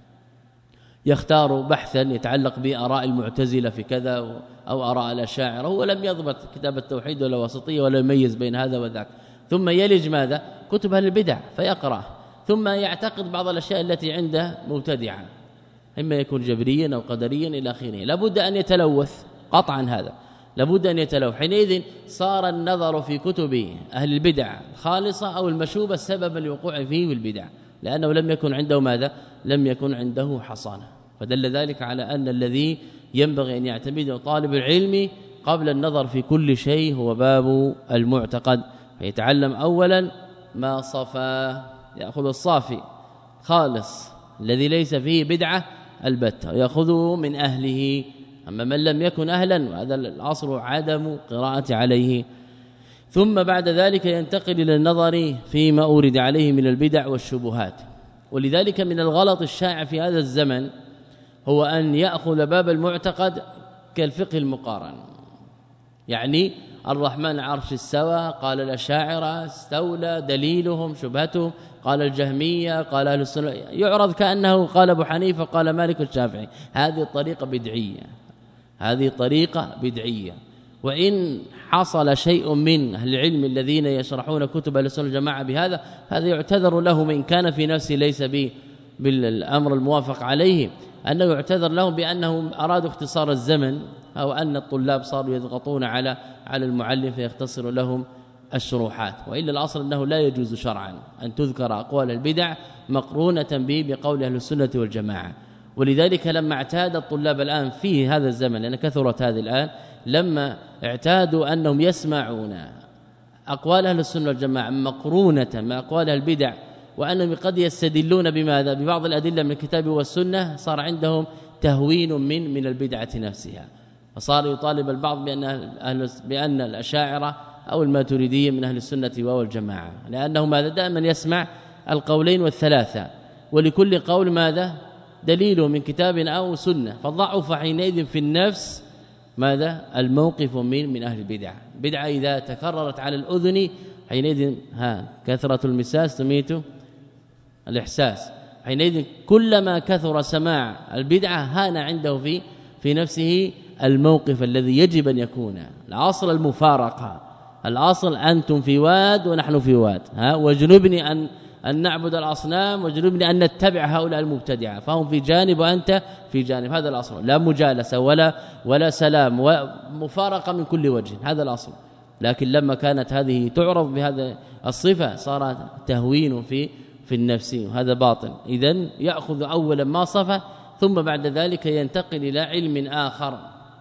S2: يختار بحثا يتعلق بآراء المعتزلة في كذا أو آراء الأشاعرة، هو لم يضبط كتاب التوحيد ولا وسطية ولا يميز بين هذا وذاك، ثم يلج ماذا؟ كتب أهل البدع فيقرأ، ثم يعتقد بعض الأشياء التي عنده مبتدعة، إما يكون جبريا أو قدريا إلى آخره. لابد أن يتلوث قطعا، هذا لابد أن يتلوث. حينئذ صار النظر في كتب أهل البدع خالصة أو المشوبة سببا لوقوع فيه بالبدع، لأنه لم يكن عنده ماذا؟ لم يكن عنده حصانة. فدل ذلك على أن الذي ينبغي أن يعتمد طالب العلم قبل النظر في كل شيء هو باب المعتقد، فيتعلم أولا ما صفى، يأخذ الصافي خالص الذي ليس فيه بدعة البتة ويأخذه من أهله. أما من لم يكن أهلا وهذا الأصل عدم قراءة عليه. ثم بعد ذلك ينتقل إلى النظر فيما أورد عليه من البدع والشبهات. ولذلك من الغلط الشائع في هذا الزمن هو أن يأخذ باب المعتقد كالفقه المقارن، يعني الرحمن عرش استوى، قال الأشاعرة استولى، دليلهم شبهتهم، قال الجهمية، قال أهل السنة، يعرض كأنه قال أبو حنيفة قال مالك الشافعي. هذه الطريقة بدعية، هذه طريقة بدعية. وإن حصل شيء من أهل العلم الذين يشرحون كتب أهل السنة والجماعة بهذا، هذا يعتذر لهم إن كان في نفسه ليس به بالأمر الموافق عليه، أنه يعتذر لهم بأنهم أرادوا اختصار الزمن، أو أن الطلاب صاروا يضغطون على على المعلم فيختصر لهم الشروحات. وإلا الأصل أنه لا يجوز شرعا أن تذكر أقوال البدع مقرونة به بقول أهل السنة والجماعة. ولذلك لما اعتاد الطلاب الآن في هذا الزمن، لأن كثرت هذه الآن، لما اعتادوا أنهم يسمعون أقوال أهل السنة والجماعة مقرونة مع أقوال البدع، وأنهم قد يستدلون بماذا؟ ببعض الأدلة من الكتاب والسنة، صار عندهم تهوين من من البدعة نفسها، فصار يطالب البعض بأن أهل بأن الأشاعرة أو الماتريدية من أهل السنة والجماعة، لأنه ماذا؟ دائما يسمع القولين والثلاثة، ولكل قول ماذا؟ دليله من كتاب أو سنة، فضعف حينئذ في النفس ماذا؟ الموقف من من أهل البدع. بدعة إذا تكررت على الأذن حينئذ ها كثرة المساس تميت الإحساس. حينئذ كلما كثر سماع البدعة هان عنده في في نفسه الموقف الذي يجب أن يكون. الأصل المفارقة، الأصل أنتم في واد ونحن في واد، ها وجنبني أن أن نعبد الأصنام وجنبني أن نتبع هؤلاء المبتدعة، فهم في جانب وأنت في جانب. هذا الأصل، لا مجالسة ولا ولا سلام ومفارقة من كل وجه، هذا الأصل. لكن لما كانت هذه تعرض بهذا الصفة صار تهوين في في النفس، وهذا باطل. إذن يأخذ أولا ما صفه ثم بعد ذلك ينتقل إلى علم آخر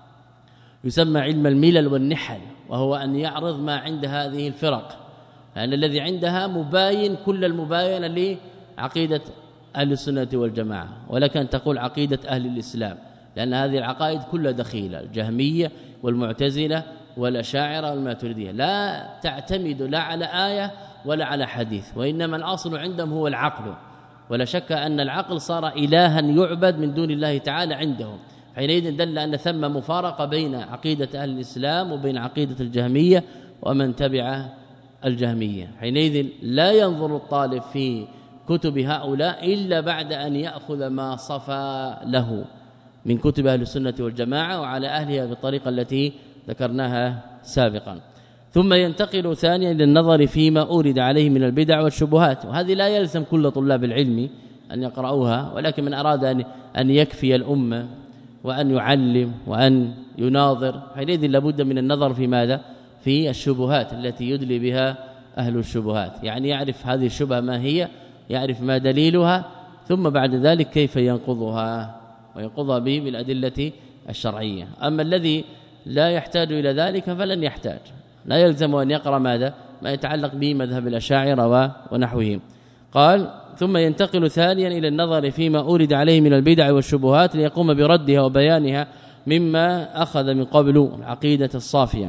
S2: يسمى علم الملل والنحل، وهو أن يعرض ما عند هذه الفرق، لأن الذي عندها مباين كل المباينة لعقيدة أهل السنة والجماعة، ولك أن تقول عقيدة أهل الإسلام، لأن هذه العقائد كلها دخيلة، الجهمية والمعتزلة والأشاعرة والماتريدية، لا تعتمد لا على آية ولا على حديث، وإنما الأصل عندهم هو العقل. ولا شك أن العقل صار إلها يعبد من دون الله تعالى عندهم. حينئذ دل أن ثم مفارقة بين عقيدة أهل الإسلام وبين عقيدة الجهمية ومن تبع الجهمية. حينئذ لا ينظر الطالب في كتب هؤلاء إلا بعد أن يأخذ ما صفى له من كتب أهل السنة والجماعة وعلى أهلها بالطريقة التي ذكرناها سابقا. ثم ينتقل ثانيا إلى النظر فيما أورد عليه من البدع والشبهات، وهذه لا يلزم كل طلاب العلم أن يقرأوها، ولكن من أراد أن أن يكفي الأمة وأن يعلم وأن يناظر، حينئذ لابد من النظر في ماذا؟ في الشبهات التي يدلي بها أهل الشبهات، يعني يعرف هذه الشبهة ما هي، يعرف ما دليلها، ثم بعد ذلك كيف ينقضها، وينقضها به بالأدلة الشرعية. أما الذي لا يحتاج إلى ذلك فلن يحتاج، لا يلزم أن يقرأ ماذا؟ ما يتعلق بمذهب الأشاعرة ونحوهم. قال ثم ينتقل ثانيا إلى النظر فيما أورد عليه من البدع والشبهات ليقوم بردها وبيانها مما أخذ من قبل العقيدة الصافية،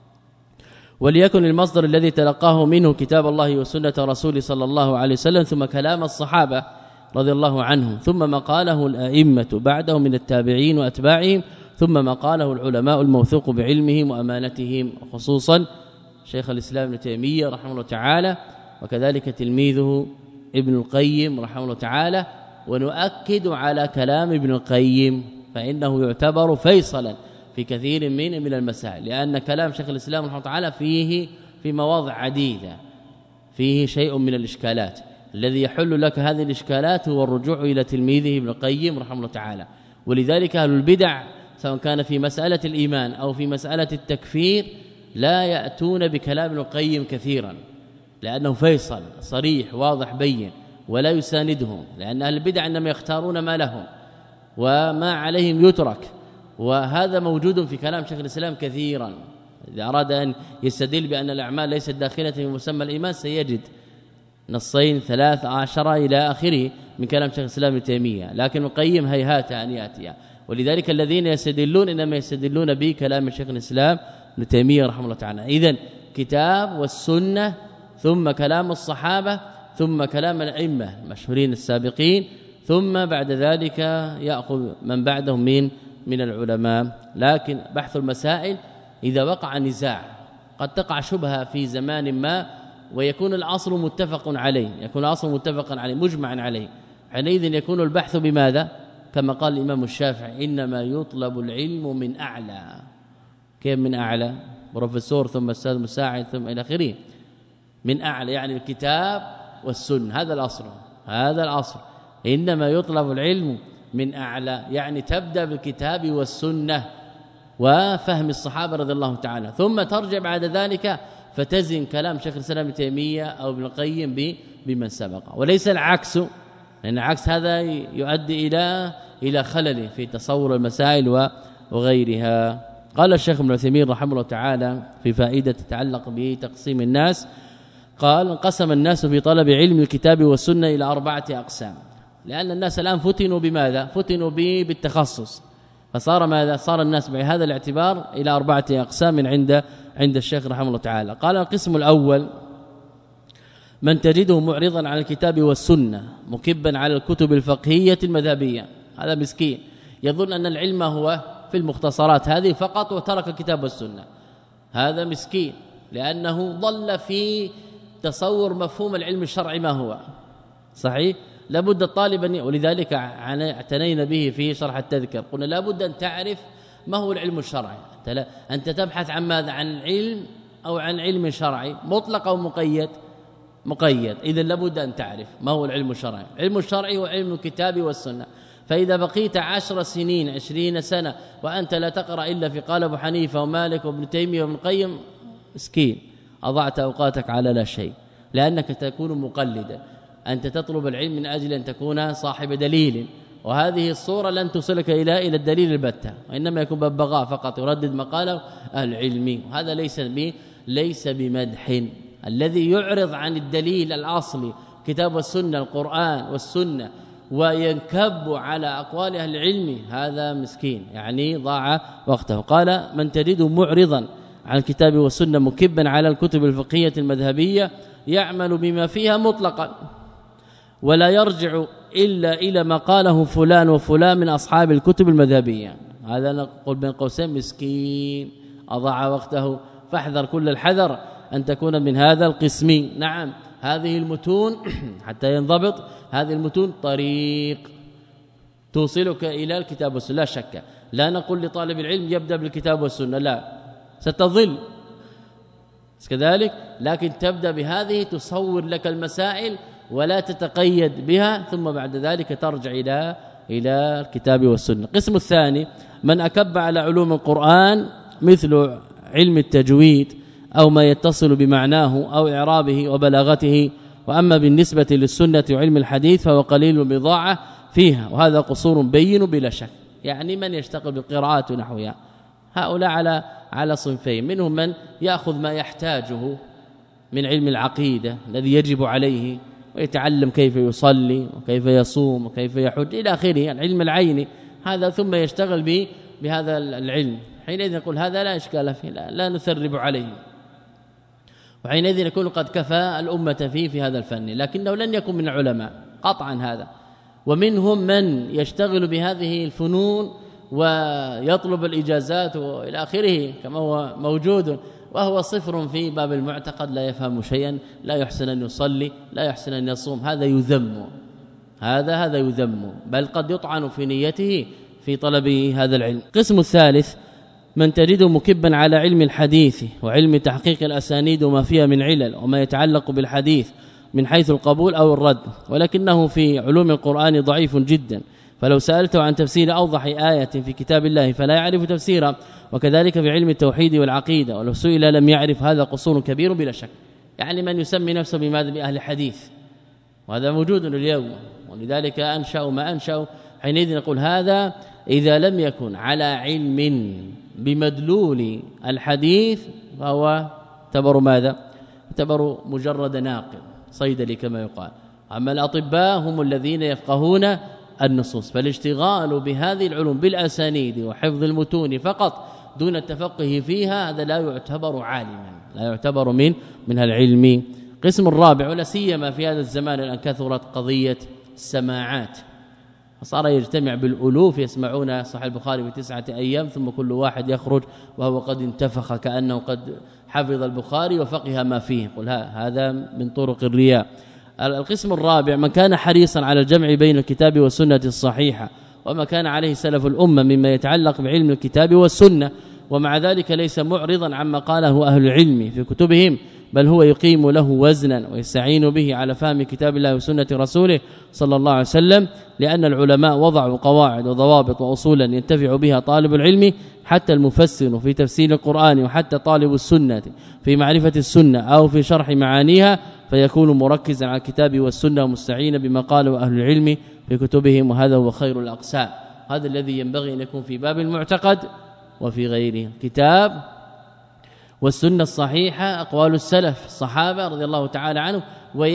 S2: وليكن المصدر الذي تلقاه منه كتاب الله وسنة رسوله صلى الله عليه وسلم، ثم كلام الصحابة رضي الله عنهم، ثم ما قاله الأئمة بعده من التابعين وأتباعهم، ثم ما قاله العلماء الموثوق بعلمهم وأمانتهم، خصوصا شيخ الإسلام ابن تيمية رحمه الله تعالى، وكذلك تلميذه ابن القيم رحمه الله تعالى. ونؤكد على كلام ابن القيم فإنه يعتبر فيصلا في كثير من من المسائل، لأن كلام شيخ الإسلام رحمه الله تعالى فيه في مواضع عديدة فيه شيء من الإشكالات، الذي يحل لك هذه الإشكالات هو الرجوع إلى تلميذه ابن القيم رحمه الله تعالى. ولذلك أهل البدع سواء كان في مسألة الإيمان أو في مسألة التكفير لا يأتون بكلام ابن القيم كثيرا، لأنه فيصل صريح واضح بين، ولا يساندهم، لأن أهل البدع إنما يختارون ما لهم وما عليهم يترك، وهذا موجود في كلام شيخ الإسلام كثيرا. إذا أراد أن يستدل بأن الأعمال ليست داخلة في مسمى الإيمان سيجد نصين ثلاث عشرة إلى آخره من كلام شيخ الإسلام ابن تيمية، لكن القيم هيهات أن يأتي. ولذلك الذين يستدلون إنما يستدلون بكلام شيخ الإسلام ابن تيمية رحمه الله تعالى. إذن كتاب والسنة، ثم كلام الصحابة، ثم كلام الأئمة المشهورين السابقين، ثم بعد ذلك يأخذ من بعدهم من من العلماء. لكن بحث المسائل إذا وقع نزاع، قد تقع شبهة في زمان ما ويكون الأصل متفق عليه، يكون الأصل متفق عليه مجمع عليه، حينئذ يكون البحث بماذا؟ كما قال الإمام الشافعي إنما يطلب العلم من أعلى. كيف من أعلى؟ بروفيسور ثم أستاذ مساعد ثم إلى آخره، من أعلى يعني الكتاب والسنة، هذا الأصل، هذا الأصل. إنما يطلب العلم من أعلى، يعني تبدأ بالكتاب والسنة وفهم الصحابة رضي الله تعالى، ثم ترجع بعد ذلك فتزن كلام شيخ الإسلام ابن تيمية أو ابن القيم بمن سبق، وليس العكس، لأن عكس هذا يؤدي إلى إلى خلل في تصور المسائل وغيرها. قال الشيخ ابن عثيمين رحمه الله تعالى في فائدة تتعلق بتقسيم الناس، قال انقسم الناس في طلب علم الكتاب والسنة إلى أربعة أقسام، لأن الناس الآن فتنوا بماذا؟ فتنوا به بالتخصص، فصار ماذا؟ صار الناس بهذا الاعتبار إلى أربعة أقسام عند عند الشيخ رحمه الله تعالى. قال القسم الأول من تجده معرضا على الكتاب والسنة مكبا على الكتب الفقهية المذهبية، هذا مسكين يظن أن العلم هو في المختصرات هذه فقط وترك الكتاب والسنة، هذا مسكين لأنه ضل في تصور مفهوم العلم الشرعي ما هو، صحيح لابد الطالب أن، ولذلك اعتنينا به في شرح التذكر، قلنا لابد أن تعرف ما هو العلم الشرعي. أنت تبحث عن ماذا؟ عن علم أو عن علم شرعي مطلق أو مقيد؟ مقيد. إذن لابد أن تعرف ما هو العلم الشرعي. علم الشرعي هو علم الكتاب والسنة. فإذا بقيت عشر سنين عشرين سنة وأنت لا تقرأ إلا في قال أبو حنيفة ومالك وابن تيمية وابن القيم، مسكين أضعت أوقاتك على لا شيء، لأنك تكون مقلدا. أنت تطلب العلم من أجل أن تكون صاحب دليل، وهذه الصورة لن تصلك إلى إلى الدليل البتة، وإنما يكون ببغاء فقط يردد مقاله العلمي، وهذا ليس ب ليس بمدح. الذي يعرض عن الدليل الأصلي كتاب والسنة القرآن والسنة وينكب على أقوال أهل العلم هذا مسكين، يعني ضاع وقته. قال من تجد معرضا عن الكتاب والسنة مكبا على الكتب الفقهية المذهبية يعمل بما فيها مطلقا ولا يرجع إلا إلى ما قاله فلان وفلان من أصحاب الكتب المذهبية، هذا نقول بين قوسين مسكين أضاع وقته. فاحذر كل الحذر أن تكون من هذا القسم. نعم هذه المتون حتى ينضبط، هذه المتون طريق توصلك إلى الكتاب والسنة لا شك. لا نقول لطالب العلم يبدأ بالكتاب والسنة، لا ستضل كذلك، لكن تبدأ بهذه تصور لك المسائل ولا تتقيد بها، ثم بعد ذلك ترجع إلى إلى الكتاب والسنة. القسم الثاني من أكب على علوم القرآن مثل علم التجويد أو ما يتصل بمعناه أو إعرابه وبلاغته، وأما بالنسبة للسنة وعلم الحديث فهو قليل البضاعة فيها، وهذا قصور بين بلا شك. يعني من يشتغل بالقراءات ونحوها هؤلاء على على صنفين، منهم من يأخذ ما يحتاجه من علم العقيدة الذي يجب عليه ويتعلم كيف يصلي وكيف يصوم وكيف يحج إلى آخره، العلم العيني هذا، ثم يشتغل به بهذا العلم. حينئذ نقول هذا لا إشكال فيه، لا, لا نثرب عليه، وحينئذ يكون قد كفى الأمة فيه في هذا الفن، لكنه لن يكون من العلماء قطعا هذا. ومنهم من يشتغل بهذه الفنون ويطلب الإجازات وإلى آخره كما هو موجود، وهو صفر في باب المعتقد، لا يفهم شيئا، لا يحسن أن يصلي، لا يحسن أن يصوم، هذا يذم، هذا هذا يذم، بل قد يطعن في نيته في طلب هذا العلم. القسم الثالث من تجد مكبا على علم الحديث وعلم تحقيق الأسانيد وما فيها من علل وما يتعلق بالحديث من حيث القبول أو الرد، ولكنه في علوم القرآن ضعيف جدا، فلو سألته عن تفسير أوضح آية في كتاب الله فلا يعرف تفسيرها، وكذلك في علم التوحيد والعقيدة، ولو سئل لم يعرف، هذا قصور كبير بلا شك. يعني من يسمي نفسه بماذا؟ بأهل الحديث، وهذا موجود اليوم، ولذلك أنشأوا ما أنشأوا. حينئذ نقول هذا إذا لم يكن على علم بمدلول الحديث فهو اعتبر ماذا؟ اعتبر مجرد ناقل صيدلي كما يقال. أما الأطباء هم الذين يفقهون النصوص، فالاشتغال بهذه العلوم بالأسانيد وحفظ المتون فقط دون التفقه فيها هذا لا يعتبر عالما، لا يعتبر من من العلم. قسم الرابع، ولا سيما في هذا الزمان الآن كثرت قضية السماعات، فصار يجتمع بالألوف يسمعون صحيح البخاري بتسعة أيام، ثم كل واحد يخرج وهو قد انتفخ كأنه قد حفظ البخاري وفقه ما فيه. قل هذا من طرق الرياء. القسم الرابع من كان حريصا على الجمع بين الكتاب والسنة الصحيحة وما كان عليه سلف الأمة مما يتعلق بعلم الكتاب والسنة، ومع ذلك ليس معرضا عما قاله أهل العلم في كتبهم، بل هو يقيم له وزنا ويستعين به على فهم كتاب الله وسنة رسوله صلى الله عليه وسلم، لأن العلماء وضعوا قواعد وضوابط وأصولا ينتفع بها طالب العلم، حتى المفسر في تفسير القرآن وحتى طالب السنة في معرفة السنة أو في شرح معانيها، فيكون مركزا على الكتاب والسنة ومستعينا بما قاله أهل العلم في كتبهم، وهذا هو خير الأقسام. هذا الذي ينبغي أن يكون في باب المعتقد وفي غيره. الكتاب والسنة الصحيحة أقوال السلف الصحابة رضي الله تعالى عنهم،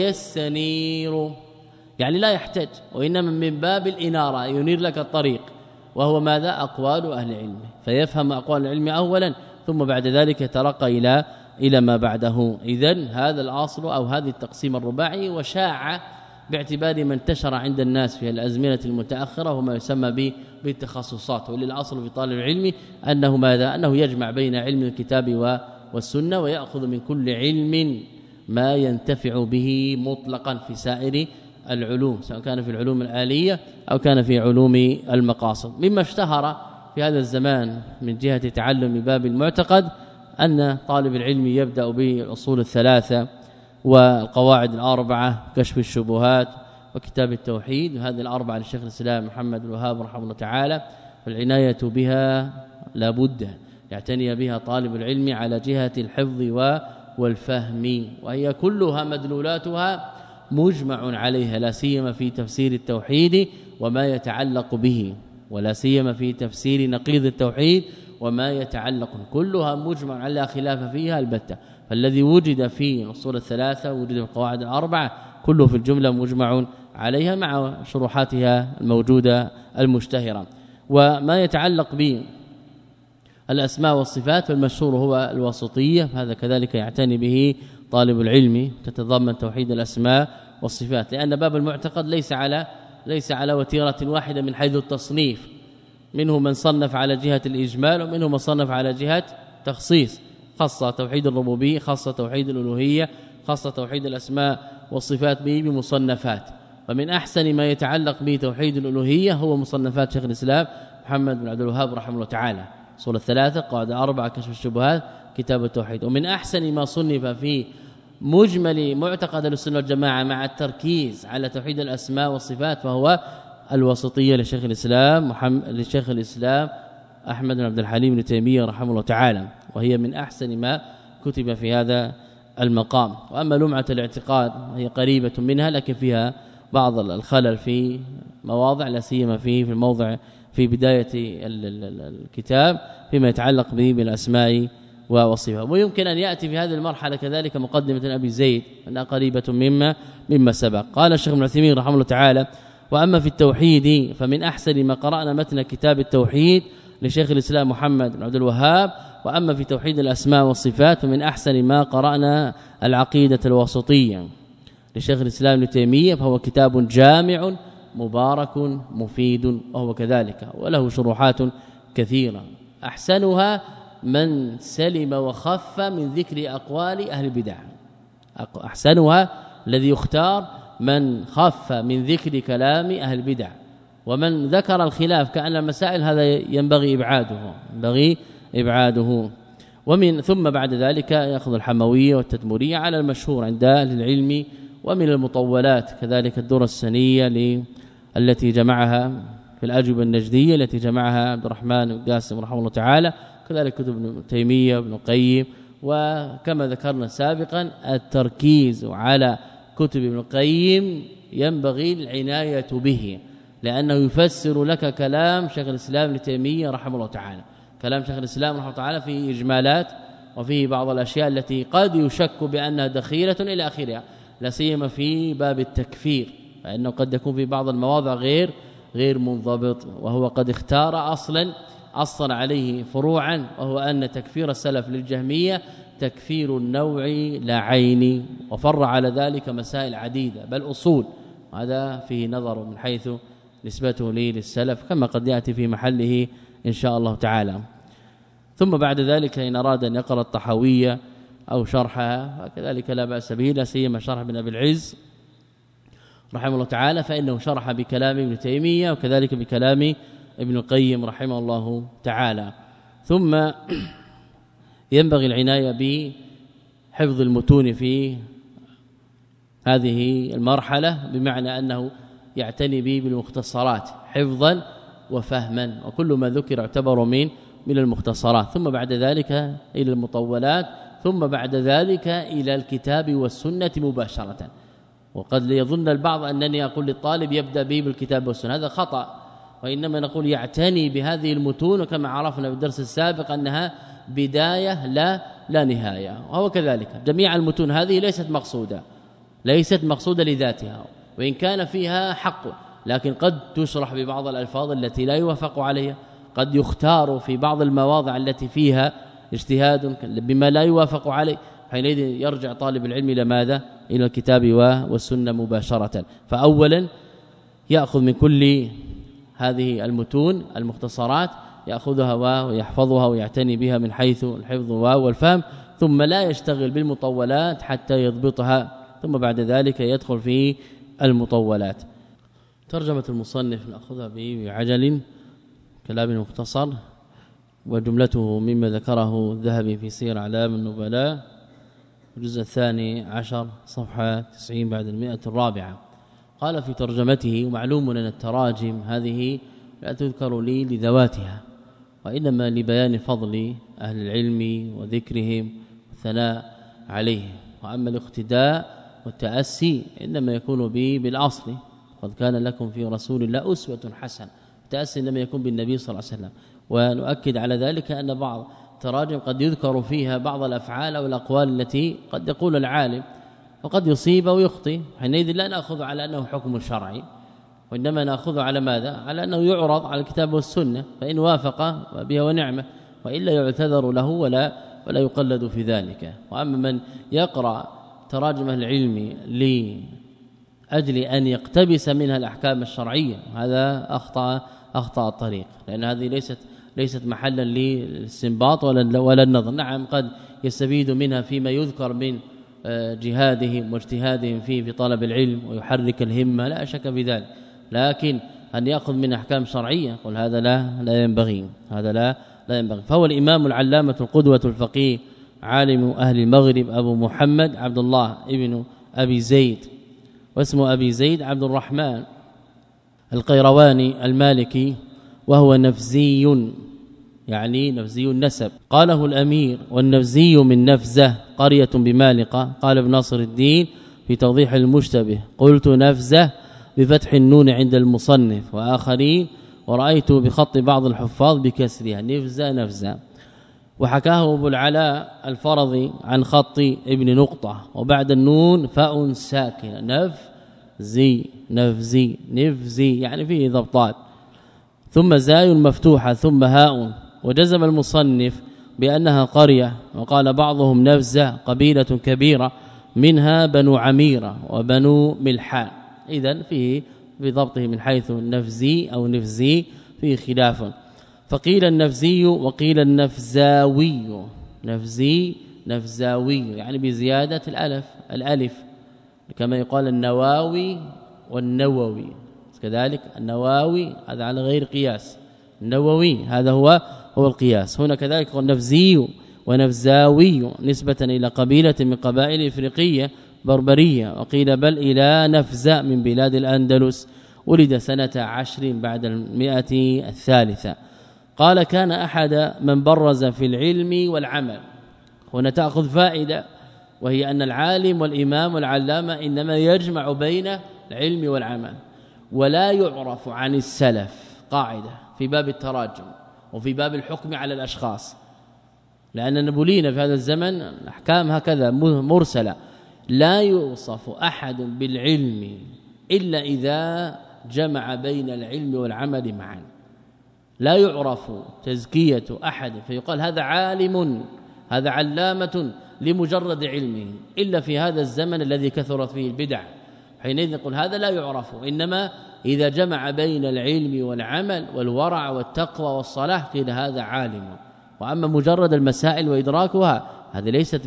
S2: ويستنير يعني لا يحتاج، وإنما من باب الإنارة ينير لك الطريق، وهو ماذا؟ أقوال أهل العلم، فيفهم أقوال العلم أولا ثم بعد ذلك يترقى إلى إلى ما بعده. إذن هذا الأصل أو هذه التقسيم الرباعي، وشاع باعتبار ما انتشر عند الناس في الأزمنة المتأخرة وما يسمى بالتخصصات. وللأصل في طالب العلم أنه ماذا؟ أنه يجمع بين علم الكتاب والسنة، ويأخذ من كل علم ما ينتفع به مطلقا في سائر العلوم سواء كان في العلوم الآلية أو كان في علوم المقاصد. مما اشتهر في هذا الزمان من جهة تعلم باب المعتقد أن طالب العلم يبدأ بالأصول الثلاثة والقواعد الأربعة، كشف الشبهات وكتاب التوحيد، وهذه الأربعة للشيخ الإسلام محمد بن الوهاب رحمه الله تعالى، فالعناية بها لا بد يعتني بها طالب العلم على جهة الحفظ والفهم، وهي كلها مدلولاتها مجمع عليها، لا سيما في تفسير التوحيد وما يتعلق به، ولا سيما في تفسير نقيض التوحيد وما يتعلق، كلها مجمع على خلاف فيها البتة. فالذي وجد في الأصول الثلاثة وجد في القواعد الأربعة كله في الجملة مجمع عليها مع شروحاتها الموجودة المشتهرة. وما يتعلق به الأسماء والصفات فالمشهور هو الواسطية، هذا كذلك يعتني به طالب العلم، تتضمن توحيد الأسماء والصفات، لأن باب المعتقد ليس على ليس على وتيرة واحدة من حيث التصنيف، منه من صنف على جهة الإجمال ومنه من صنف على جهة تخصيص، خاصة توحيد الربوبية، خاصة توحيد الألوهية، خاصة توحيد الأسماء والصفات به بمصنفات. ومن أحسن ما يتعلق بتوحيد الألوهية هو مصنفات شيخ الإسلام محمد بن عبد الوهاب رحمه الله تعالى، أصول الثلاثة، قاعدة أربعة، كشف الشبهات، كتاب التوحيد. ومن أحسن ما صنف في مجمل معتقد السنة والجماعة مع التركيز على توحيد الأسماء والصفات فهو الوسطية لشيخ الإسلام محمد لشيخ الإسلام أحمد بن عبد الحليم بن تيمية رحمه الله تعالى، وهي من أحسن ما كتب في هذا المقام. وأما لمعة الاعتقاد هي قريبة منها لكن فيها بعض الخلل في مواضع، لا سيما في في الموضع في بداية الكتاب فيما يتعلق به بالأسماء والصفات. ويمكن أن يأتي في هذه المرحلة كذلك مقدمة أبي زيد أنها قريبة مما مما سبق. قال الشيخ ابن عثيمين رحمه الله تعالى: وأما في التوحيد فمن أحسن ما قرأنا متن كتاب التوحيد لشيخ الإسلام محمد بن عبد الوهاب، وأما في توحيد الأسماء والصفات فمن أحسن ما قرأنا العقيدة الواسطية لشيخ الإسلام ابن تيمية، فهو كتاب جامع مبارك مفيد، وهو كذلك وله شروحات كثيرة، أحسنها من سلم وخف من ذكر أقوال أهل البدع، أحسنها الذي يختار من خف من ذكر كلام أهل البدع، ومن ذكر الخلاف كأن المسائل هذا ينبغي إبعاده ينبغي إبعاده. ومن ثم بعد ذلك يأخذ الحموية والتدمرية على المشهور عند أهل العلم. ومن المطولات كذلك الدرة السنية التي جمعها في الأجوبة النجدية التي جمعها عبد الرحمن القاسم رحمه الله تعالى، كذلك كتب ابن تيمية وابن القيم. وكما ذكرنا سابقا التركيز على كتب ابن القيم ينبغي العناية به، لأنه يفسر لك كلام شيخ الإسلام ابن تيمية رحمه الله تعالى. كلام شيخ الإسلام رحمه الله تعالى فيه إجمالات وفيه بعض الأشياء التي قد يشك بأنها دخيلة إلى آخرها، لا سيما في باب التكفير، فإنه قد يكون في بعض المواضع غير غير منضبط، وهو قد اختار أصلا أصل عليه فروعا، وهو أن تكفير السلف للجهمية تكفير النوع لا عيني، وفر على ذلك مسائل عديدة بل أصول، هذا فيه نظر من حيث نسبته لي للسلف كما قد يأتي في محله إن شاء الله تعالى. ثم بعد ذلك إن أراد أن يقرأ الطحاوية أو شرحها فكذلك لا بأس به، لا سيما شرح ابن أبي العز رحمه الله تعالى، فإنه شرح بكلام ابن تيمية وكذلك بكلام ابن القيم رحمه الله تعالى. ثم ينبغي العناية بحفظ المتون في هذه المرحلة، بمعنى أنه يعتني به بالمختصرات حفظا وفهما، وكل ما ذكر يعتبر من من المختصرات، ثم بعد ذلك إلى المطولات، ثم بعد ذلك إلى الكتاب والسنة مباشرة. وقد يظن البعض أنني أقول للطالب يبدأ به بالكتاب والسنة، هذا خطأ، وإنما نقول يعتني بهذه المتون، وكما عرفنا بالدرس السابق أنها بداية لا لا نهاية، وهو كذلك جميع المتون هذه ليست مقصودة ليست مقصودة لذاتها، وإن كان فيها حق، لكن قد تشرح ببعض الألفاظ التي لا يوافق عليها، قد يختار في بعض المواضع التي فيها اجتهاد بما لا يوافق عليه، حينئذ يرجع طالب العلم إلى ماذا؟ إلى الكتاب والسنة مباشرة. فأولا يأخذ من كل هذه المتون المختصرات يأخذها ويحفظها ويعتني بها من حيث الحفظ والفهم، ثم لا يشتغل بالمطولات حتى يضبطها، ثم بعد ذلك يدخل في المطولات. ترجمة المصنف نأخذها بعجل كلام مختصر، وجملته مما ذكره الذهبي في سير أعلام النبلاء الجزء الثاني عشر صفحة تسعين بعد المئة الرابعة. قال في ترجمته: ومعلوم أن التراجم هذه لا تذكر لي لذواتها، وإنما لبيان فضل أهل العلم وذكرهم والثناء عليهم، وأما الاقتداء والتأسي إنما يكون به بالأصل. قد كان لكم في رسول الله أسوة حسنة، التأسي إنما يكون بالنبي صلى الله عليه وسلم. ونؤكد على ذلك أن بعض التراجم قد يذكر فيها بعض الأفعال أو الأقوال التي قد يقول العالم وقد يصيب ويخطئ، حينئذ لا نأخذ على أنه حكم شرعي، وإنما نأخذ على ماذا؟ على أنه يعرض على الكتاب والسنة، فإن وافق بها ونعمة، وإلا يعتذر له ولا ولا يقلد في ذلك. وأما من يقرأ تراجم العلم لأجل أن يقتبس منها الأحكام الشرعية، هذا أخطأ أخطأ الطريق، لأن هذه ليست ليست محلا للاستنباط ولا ولا النظر. نعم قد يستفيد منها فيما يذكر من جهادهم واجتهادهم فيه في طلب العلم ويحرك الهمة، لا شك في ذلك، لكن أن يأخذ من أحكام شرعية قل هذا لا لا ينبغي، هذا لا لا ينبغي. فهو الإمام العلامة القدوة الفقيه عالم أهل المغرب أبو محمد عبد الله ابن أبي زيد، واسمه أبي زيد عبد الرحمن القيرواني المالكي، وهو نفزي، يعني نفزي النسب. قاله الأمير: والنفزي من نفزة قرية بمالقة. قال ابن ناصر الدين في توضيح المشتبه: قلت نفزة بفتح النون عند المصنف وآخرين، ورأيت بخط بعض الحفاظ بكسرها نفزة نفزة. وحكاه ابو العلاء الفرضي عن خط ابن نقطة، وبعد النون فاء ساكنة، نفزي نفزي نفزي، يعني فيه ضبطات، ثم زاي مفتوحة ثم هاء. وجزم المصنف بأنها قرية، وقال بعضهم نفزة قبيلة كبيرة منها بنو عميرة وبنو ملحان. إذن فيه بضبطه من حيث النفزي أو نفزي فيه خلاف، فقيل النفزي وقيل النفزاوي، نفزي نفزاوي يعني بزيادة الألف الألف، كما يقال النواوي والنووي، كذلك النواوي هذا على غير قياس، النووي هذا هو هو القياس. هنا كذلك النفزي ونفزاوي نسبة إلى قبيلة من قبائل إفريقية بربرية، وقيل بل إلى نفزة من بلاد الأندلس، ولد سنة عشر بعد المئة الثالثة. قال: كان أحد من برز في العلم والعمل. هنا تأخذ فائدة، وهي أن العالم والإمام والعلامة إنما يجمع بين العلم والعمل، ولا يعرف عن السلف قاعدة في باب التراجم وفي باب الحكم على الأشخاص، لأن النبولين في هذا الزمن أحكام هكذا مرسلة، لا يوصف أحد بالعلم إلا إذا جمع بين العلم والعمل معا، لا يعرف تزكية أحد فيقال هذا عالم هذا علامة لمجرد علمه إلا في هذا الزمن الذي كثرت فيه البدع، حينئذ نقول هذا لا يعرف، إنما إذا جمع بين العلم والعمل والورع والتقوى والصلاح قيل هذا عالم. وأما مجرد المسائل وإدراكها هذه ليست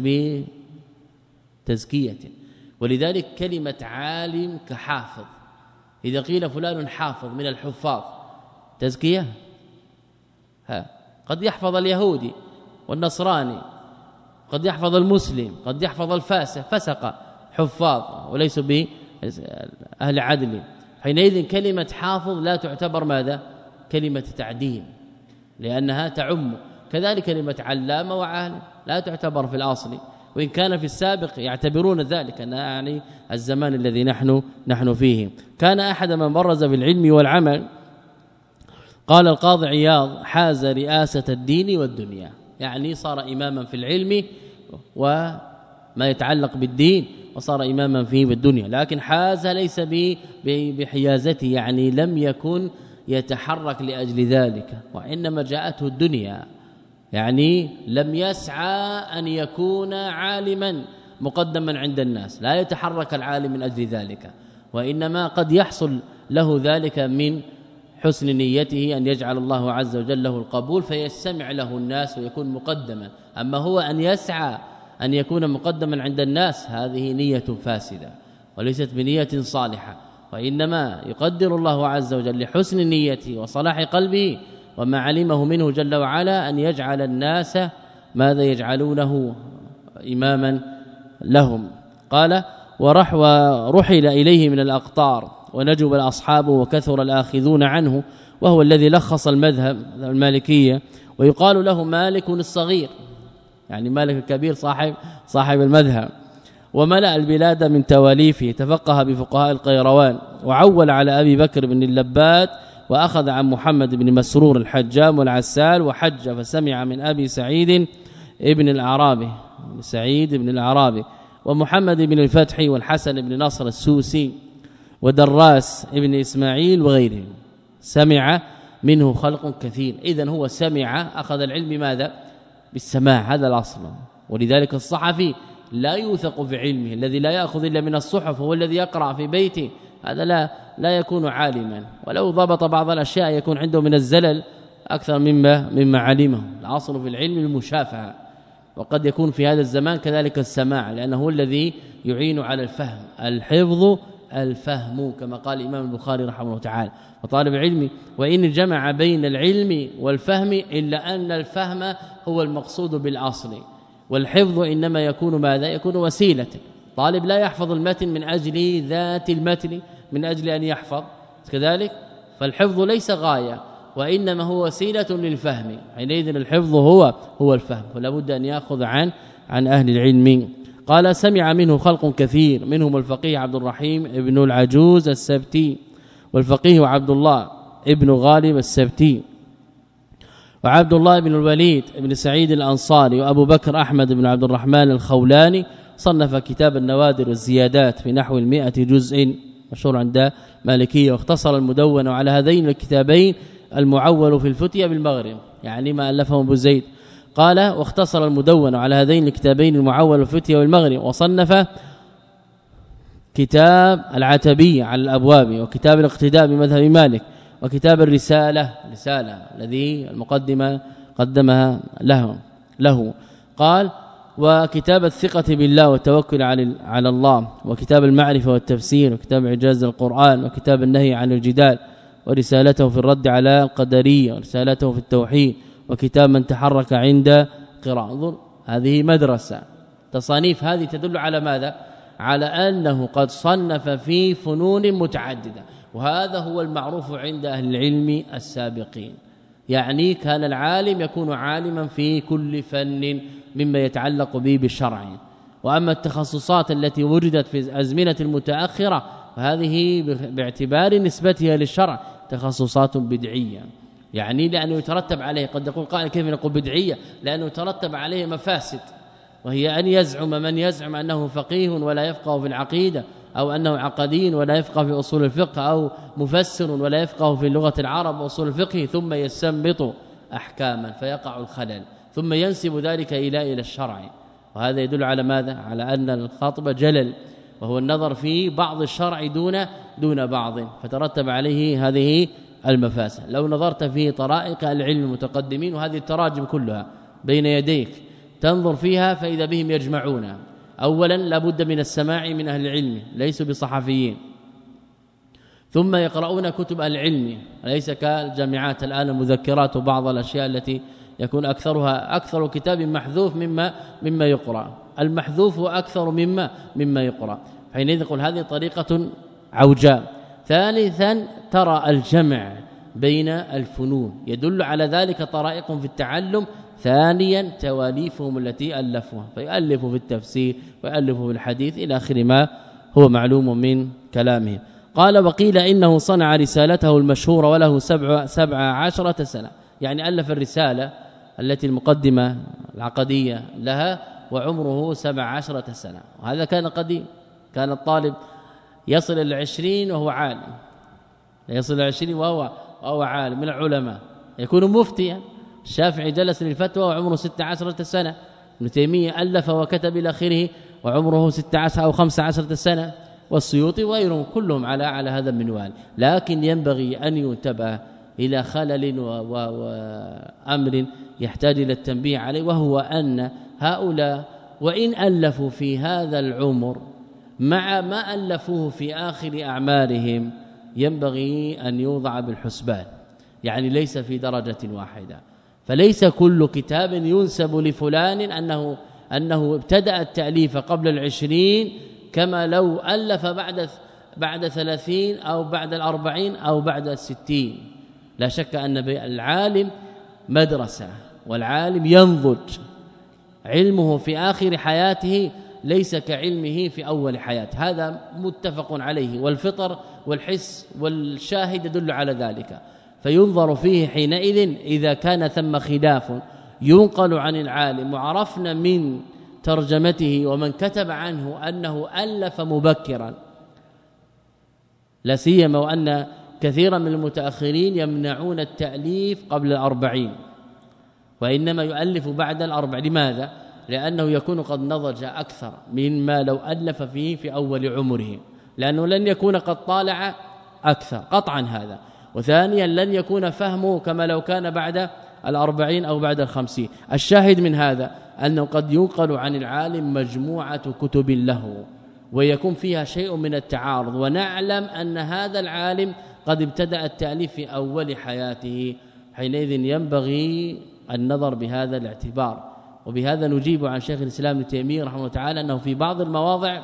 S2: بتزكية. ولذلك كلمة عالم كحافظ، إذا قيل فلان حافظ من الحفاظ تزكية، ها قد يحفظ اليهودي والنصراني، قد يحفظ المسلم، قد يحفظ الفاسق، فسق حفاظ وليسوا بأهل عدل، حينئذ كلمة حافظ لا تعتبر ماذا؟ كلمة تعديل، لأنها تعم. كذلك كلمة علامة وعالم لا تعتبر في الأصل، وإن كان في السابق يعتبرون ذلك أنها يعني الزمان الذي نحن نحن فيه. كان أحد من برز بالعلم والعمل. قال القاضي عياض: حاز رئاسة الدين والدنيا، يعني صار إماما في العلم وما يتعلق بالدين، وصار إماما فيه بالدنيا، لكن حاز ليس بحيازته، يعني لم يكن يتحرك لأجل ذلك، وإنما جاءته الدنيا، يعني لم يسعى أن يكون عالما مقدما عند الناس، لا يتحرك العالم من أجل ذلك، وإنما قد يحصل له ذلك من حسن نيته أن يجعل الله عز وجل له القبول فيستمع له الناس ويكون مقدما. أما هو أن يسعى أن يكون مقدما عند الناس هذه نية فاسدة، وليست بنية صالحة، وإنما يقدر الله عز وجل لحسن نيته وصلاح قلبه وما علمه منه جل وعلا أن يجعل الناس ماذا يجعلونه إماما لهم. قال ورح ورحل إليه من الأقطار ونجب الأصحاب وكثر الآخذون عنه، وهو الذي لخص المذهب المالكية، ويقال له مالك الصغير، يعني مالك الكبير صاحب صاحب المذهب. وملأ البلاد من تواليفه، تفقه بفقهاء القيروان، وعول على أبي بكر بن اللبات، وأخذ عن محمد بن مسرور الحجام والعسال، وحج فسمع من أبي سعيد ابن الأعرابي سعيد بن الأعرابي ومحمد بن الفتح والحسن بن نصر السوسي ودراس ابن إسماعيل وغيرهم، سمع منه خلق كثير. إذن هو سمع أخذ العلم ماذا؟ بالسماع، هذا الأصل. ولذلك الصحفي لا يوثق في علمه، الذي لا يأخذ إلا من الصحف هو الذي يقرأ في بيته، هذا لا لا يكون عالما، ولو ضبط بعض الأشياء يكون عنده من الزلل أكثر مما مما علمه. الأصل في العلم المشافهة، وقد يكون في هذا الزمان كذلك السماع، لأنه هو الذي يعين على الفهم. الحفظ الفهم كما قال الإمام البخاري رحمه الله تعالى. وطالب العلم وإن جمع بين العلم والفهم إلا أن الفهم هو المقصود بالأصل، والحفظ إنما يكون ماذا؟ يكون وسيلة. طالب لا يحفظ المتن من أجل ذات المتن، من أجل أن يحفظ كذلك، فالحفظ ليس غاية وإنما هو وسيلة للفهم. حينئذ الحفظ هو هو الفهم، فلا بد أن يأخذ عن عن أهل العلم. قال سمع منه خلق كثير، منهم الفقيه عبد الرحيم ابن العجوز السبتي، والفقيه عبد الله ابن غالب السبتي، وعبد الله بن الوليد بن سعيد الأنصاري، وأبو بكر أحمد بن عبد الرحمن الخولاني. صنف كتاب النوادر والزيادات في نحو المئة جزء مشهور عند مالكية، واختصر المدون على هذين الكتابين المعول في الفتية بالمغرب، يعني ما ألفه أبو زيد. قال واختصر المدون على هذين الكتابين المعول في الفتية والمغرب، وصنف كتاب العتبية على الأبواب، وكتاب الاقتداء بمذهب مالك، وكتاب الرسالة رسالة الذي المقدمة قدمها له له قال وكتاب الثقة بالله والتوكل على الله، وكتاب المعرفة والتفسير، وكتاب إعجاز القرآن، وكتاب النهي عن الجدال، ورسالته في الرد على القدرية، ورسالته في التوحيد، وكتاب من تحرك عند قراءة. انظر هذه مدرسة، تصانيف هذه تدل على ماذا؟ على أنه قد صنف في فنون متعددة، وهذا هو المعروف عند أهل العلم السابقين. يعني كان العالم يكون عالما في كل فن مما يتعلق به بالشرع، وأما التخصصات التي وجدت في الأزمنة المتأخرة فهذه باعتبار نسبتها للشرع تخصصات بدعية، يعني لأنه يترتب عليه، قد يقول قائل كيف نقول بدعية؟ لأنه يترتب عليه مفاسد، وهي أن يزعم من يزعم أنه فقيه ولا يفقه في العقيدة، أو أنه عقدي ولا يفقه في أصول الفقه، أو مفسر ولا يفقه في لغة العرب وأصول الفقه، ثم يستنبط أحكاما فيقع الخلل، ثم ينسب ذلك إلى إلى الشرع. وهذا يدل على ماذا؟ على أن الخاطب جلل، وهو النظر في بعض الشرع دون دون بعض، فترتب عليه هذه المفاسد. لو نظرت في طرائق العلم المتقدمين، وهذه التراجم كلها بين يديك تنظر فيها فإذا بهم يجمعون. اولا لابد من السماع من اهل العلم، ليسوا بصحفيين، ثم يقرؤون كتب العلم، ليس كالجامعات الآن المذكرات وبعض الأشياء التي يكون أكثرها أكثر كتاب محذوف مما مما يقرأ، المحذوف أكثر مما مما يقرأ. حينئذ نقول هذه طريقة عوجاء. ثالثا ترى الجمع بين الفنون، يدل على ذلك طرائق في التعلم. ثانيا تواليفهم التي ألفوها، فيؤلفوا في التفسير ويؤلفوا في الحديث إلى آخر ما هو معلوم من كلامه. قال وقيل إنه صنع رسالته المشهورة وله سبع, سبع عشرة سنة، يعني ألف الرسالة التي المقدمة العقدية لها وعمره سبع عشرة سنة، وهذا كان قديم. كان الطالب يصل إلى العشرين وهو عالم، يصل إلى العشرين وهو, وهو عالم من العلماء، يكون مفتيا. الشافعي جلس للفتوى وعمره ستة عشرة سنة، ابن تيمية ألف وكتب إلى آخره وعمره ستة عشر أو خمسة عشرة سنة، والسيوطي وغيرهم كلهم على على هذا المنوال. لكن ينبغي أن ينتبه إلى خلل وأمر يحتاج إلى التنبيه عليه، وهو أن هؤلاء وإن ألفوا في هذا العمر مع ما ألفوه في آخر أعمارهم ينبغي أن يوضع بالحسبان، يعني ليس في درجة واحدة. فليس كل كتاب ينسب لفلان أنه أنه ابتدأ التأليف قبل العشرين كما لو ألف بعد بعد ثلاثين أو بعد الأربعين أو بعد الستين. لا شك أن العالم مدرسة، والعالم ينضج، علمه في آخر حياته ليس كعلمه في أول حياته، هذا متفق عليه، والفطر والحس والشاهد يدل على ذلك. فينظر فيه حينئذ إذا كان ثم خلاف ينقل عن العالم وعرفنا من ترجمته ومن كتب عنه أنه ألف مبكرا، لا سيما وأن كثيرا من المتأخرين يمنعون التأليف قبل الأربعين وإنما يؤلف بعد الأربع. لماذا؟ لأنه يكون قد نضج أكثر مما لو ألف فيه في أول عمره، لأنه لن يكون قد طالع أكثر قطعا هذا، وثانيا لن يكون فهمه كما لو كان بعد الأربعين أو بعد الخمسين. الشاهد من هذا أنه قد ينقل عن العالم مجموعة كتب له ويكون فيها شيء من التعارض، ونعلم أن هذا العالم قد ابتدأ التأليف في أول حياته، حينئذ ينبغي النظر بهذا الاعتبار. وبهذا نجيب عن شيخ الإسلام ابن تيمية رحمه الله تعالى أنه في بعض المواضع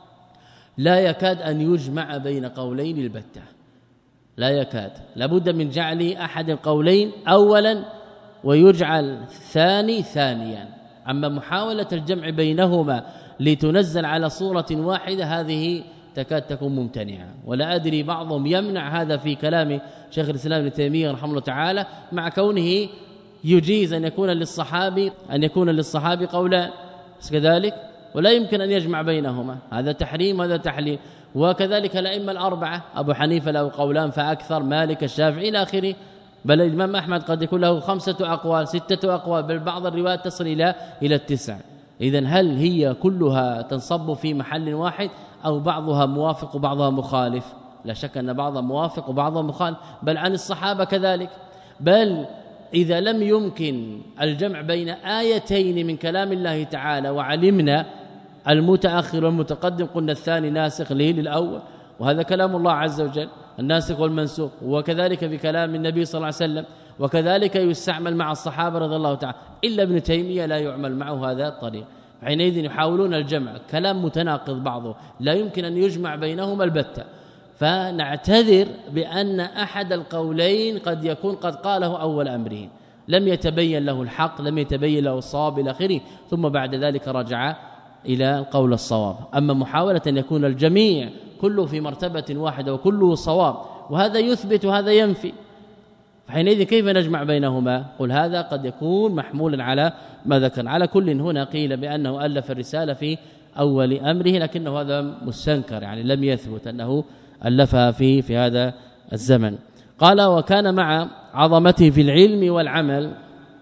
S2: لا يكاد أن يجمع بين قولين البتة، لا يكاد، لابد من جعل أحد القولين أولا ويجعل ثاني ثانيا. أما محاولة الجمع بينهما لتنزل على صورة واحدة هذه تكاد تكون ممتنعة، ولا أدري بعضهم يمنع هذا في كلام شيخ الإسلام ابن تيمية رحمه الله تعالى، مع كونه يجيز أن يكون للصحابي أن يكون للصحابي قولان كذلك، ولا يمكن أن يجمع بينهما، هذا تحريم هذا تحليل. وكذلك الأئمة الأربعة، أبو حنيفة له قولان فأكثر، مالك الشافعي إلى آخره، بل الإمام أحمد قد يكون له خمسة أقوال ستة أقوال، بل بعض الروايات تصل إلى إلى التسع. إذن هل هي كلها تنصب في محل واحد أو بعضها موافق وبعضها مخالف؟ لا شك أن بعضها موافق وبعضها مخالف، بل عن الصحابة كذلك. بل إذا لم يمكن الجمع بين آيتين من كلام الله تعالى وعلمنا المتأخر والمتقدم قلنا الثاني ناسخ للأول، وهذا كلام الله عز وجل الناسخ والمنسوخ، وكذلك بكلام النبي صلى الله عليه وسلم، وكذلك يستعمل مع الصحابة رضي الله تعالى. إلا ابن تيمية لا يعمل معه هذا الطريق، حينئذ يحاولون الجمع، كلام متناقض بعضه لا يمكن أن يجمع بينهما البتة. فنعتذر بأن أحد القولين قد يكون قد قاله أول أمره، لم يتبين له الحق، لم يتبين له الصواب إلى آخره، ثم بعد ذلك رجع إلى القول الصواب. أما محاولة أن يكون الجميع كله في مرتبة واحدة وكله صواب، وهذا يثبت وهذا ينفي، فحينئذ كيف نجمع بينهما؟ قل هذا قد يكون محمولا على ما ذكر. على كل هنا قيل بأنه ألف الرسالة في أول أمره، لكنه هذا مستنكر، يعني لم يثبت أنه ألفها في في هذا الزمن. قال وكان مع عظمته في العلم والعمل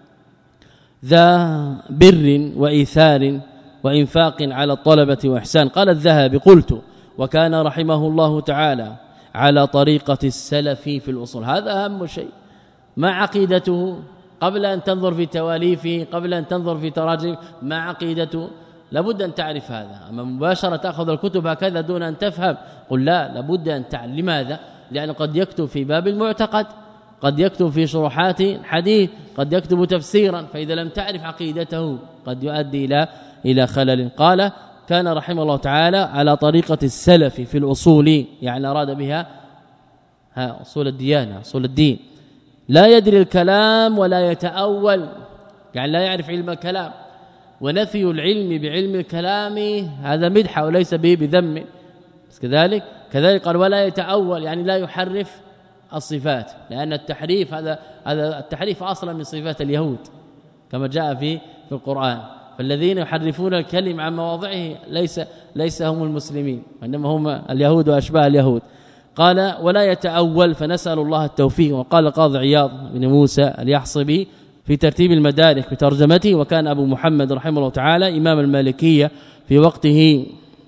S2: ذا بر وإيثار وإنفاق على الطلبة وإحسان. قال الذهبي قلت وكان رحمه الله تعالى على طريقة السلف في الأصول، هذا أهم شيء. ما عقيدته قبل أن تنظر في تواليفه، قبل أن تنظر في تراجمه، ما عقيدته لابد أن تعرف هذا. أما مباشرة تأخذ الكتب هكذا دون أن تفهم، قل لا، لابد أن تعلم. لماذا؟ لأنه قد يكتب في باب المعتقد، قد يكتب في شروحات حديث، قد يكتب تفسيرا، فإذا لم تعرف عقيدته قد يؤدي إلى إلى خلل. قال كان رحمه الله تعالى على طريقة السلف في الأصول، يعني أراد بها ها أصول الديانة أصول الدين، لا يدري الكلام ولا يتأول، يعني لا يعرف علم الكلام، ونفي العلم بعلم الكلام هذا مدح وليس به بذم. كذلك كذلك قال ولا يتأول، يعني لا يحرف الصفات، لأن التحريف هذا هذا التحريف اصلا من صفات اليهود كما جاء في في القرآن، فالذين يحرفون الكلم عن مواضعه ليس ليس هم المسلمين، وانما هم اليهود واشباه اليهود. قال ولا يتأول، فنسأل الله التوفيق. وقال القاضي عياض بن موسى اليحصبي في ترتيب المدارك بترجمته، وكان أبو محمد رحمه الله تعالى إمام المالكية في وقته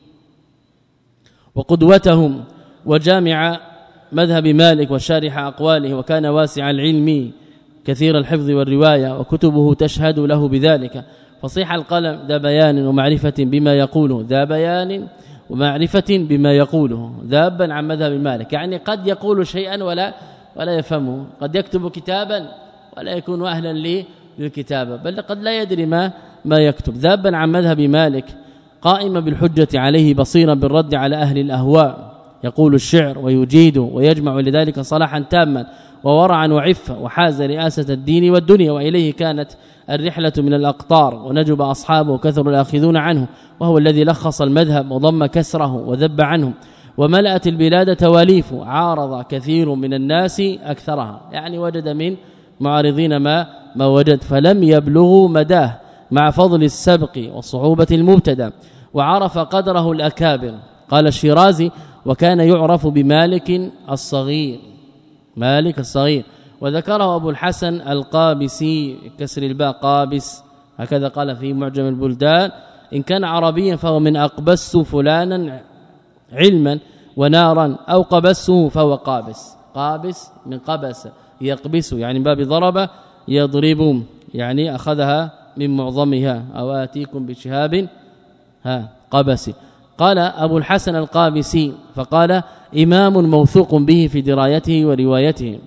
S2: وقدوتهم وجامع مذهب مالك وشارح أقواله، وكان واسع العلم كثير الحفظ والرواية، وكتبه تشهد له بذلك. فصيح القلم ذا بيان ومعرفة بما يقوله، ذا بيان ومعرفة بما يقوله ذابا عن مذهب مالك. يعني قد يقول شيئا ولا ولا يفهمه، قد يكتب كتابا ولا يكون أهلا للكتابة، بل قد لا يدري ما ما يكتب. ذابا عن مذهب مالك قائما بالحجة عليه بصيرا بالرد على أهل الأهواء، يقول الشعر ويجيد ويجمع لذلك صلاحا تاما وورعا وعفة، وحاز رئاسة الدين والدنيا، وإليه كانت الرحلة من الأقطار، ونجب أصحابه كثر الآخذون عنه، وهو الذي لخص المذهب وضم كسره وذب عنه، وملأت البلاد تواليف، عارض كثير من الناس أكثرها. يعني وجد من معارضين ما ما وجد، فلم يبلغوا مداه مع فضل السبق وصعوبة المبتدى، وعرف قدره الأكابر. قال الشيرازي: وكان يعرف بمالك الصغير، مالك الصغير. وذكره أبو الحسن القابسي كسر الباء قابس، هكذا قال في معجم البلدان: إن كان عربيا فهو من أقبس فلانا علما ونارا، أو قبسه فهو قابس. قابس من قبس يقبس، يعني باب ضرب يضرب، يعني أخذها من معظمها، أو آتيكم بشهاب ها قبس. قال أبو الحسن القابسي فقال: إمام موثوق به في درايته وروايته.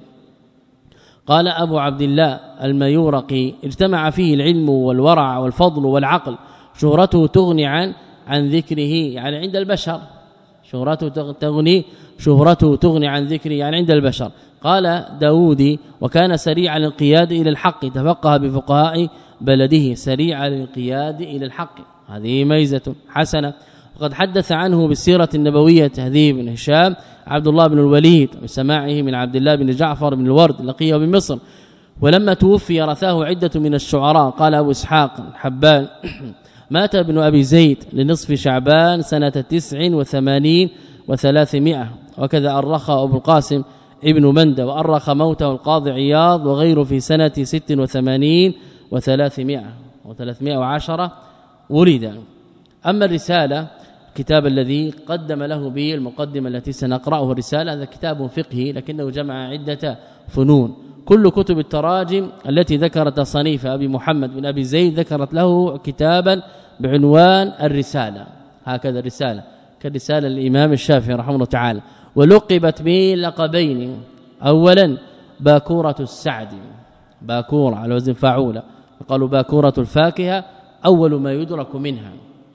S2: قال أبو عبد الله الميورقي: اجتمع فيه العلم والورع والفضل والعقل، شهرته تغني عن عن ذكره، يعني عند البشر شهرته تغني شهرته تغني عن ذكره، يعني عند البشر. قال داودي: وكان سريع الانقياد إلى الحق، تفقه بفقهاء بلده، سريع الانقياد إلى الحق، هذه ميزة حسنة. وقد حدث عنه بالسيرة النبوية تهذيب بن هشام عبد الله بن الوليد، وسماعه من عبد الله بن جعفر بن الورد لقيه بمصر. ولما توفي رثاه عدة من الشعراء. قال أبو إسحاق حبان: مات ابن أبي زيد لنصف شعبان سنة تسع وثمانين وثلاثمائة. وكذا أرخ أبو القاسم ابن مندى، وأرخ موته القاضي عياض وغيره في سنة ست وثمانين وثلاثمائة وثلاثمائة وعشرة ولد. أما الرسالة، الكتاب الذي قدم له به المقدمة التي سنقرأه، الرسالة هذا كتاب فقهي لكنه جمع عدة فنون. كل كتب التراجم التي ذكرت تصنيف أبي محمد بن أبي زيد ذكرت له كتابا بعنوان الرسالة، هكذا الرسالة كالرسالة الإمام الشافعي رحمه الله تعالى. ولقبت بلقبين: أولا باكورة السعد، باكورة على وزن فاعولة، قالوا باكورة الفاكهة أول ما يدرك منها،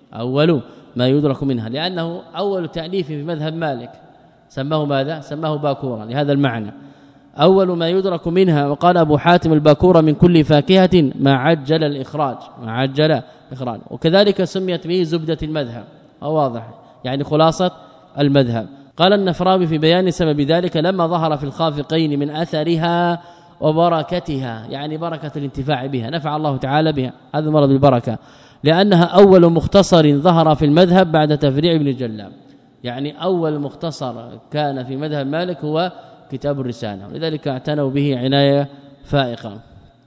S2: أول ما يدرك منها، لأنه أول تأليف في مذهب مالك سماه ماذا؟ سماه باكورة لهذا المعنى، أول ما يدرك منها. وقال أبو حاتم: الباكورة من كل فاكهة ما عجل الإخراج، ما عجل الإخراج. وكذلك سميت به زبدة المذهب، أو واضح يعني خلاصة المذهب. قال النفراوي في بيان سبب ذلك: لما ظهر في الخافقين من أثرها وبركتها، يعني بركة الانتفاع بها، نفع الله تعالى بها، هذا مرض البركة، لأنها أول مختصر ظهر في المذهب بعد تفريع ابن الجلاب. يعني أول مختصر كان في مذهب مالك هو كتاب الرسالة، ولذلك اعتنوا به عناية فائقة.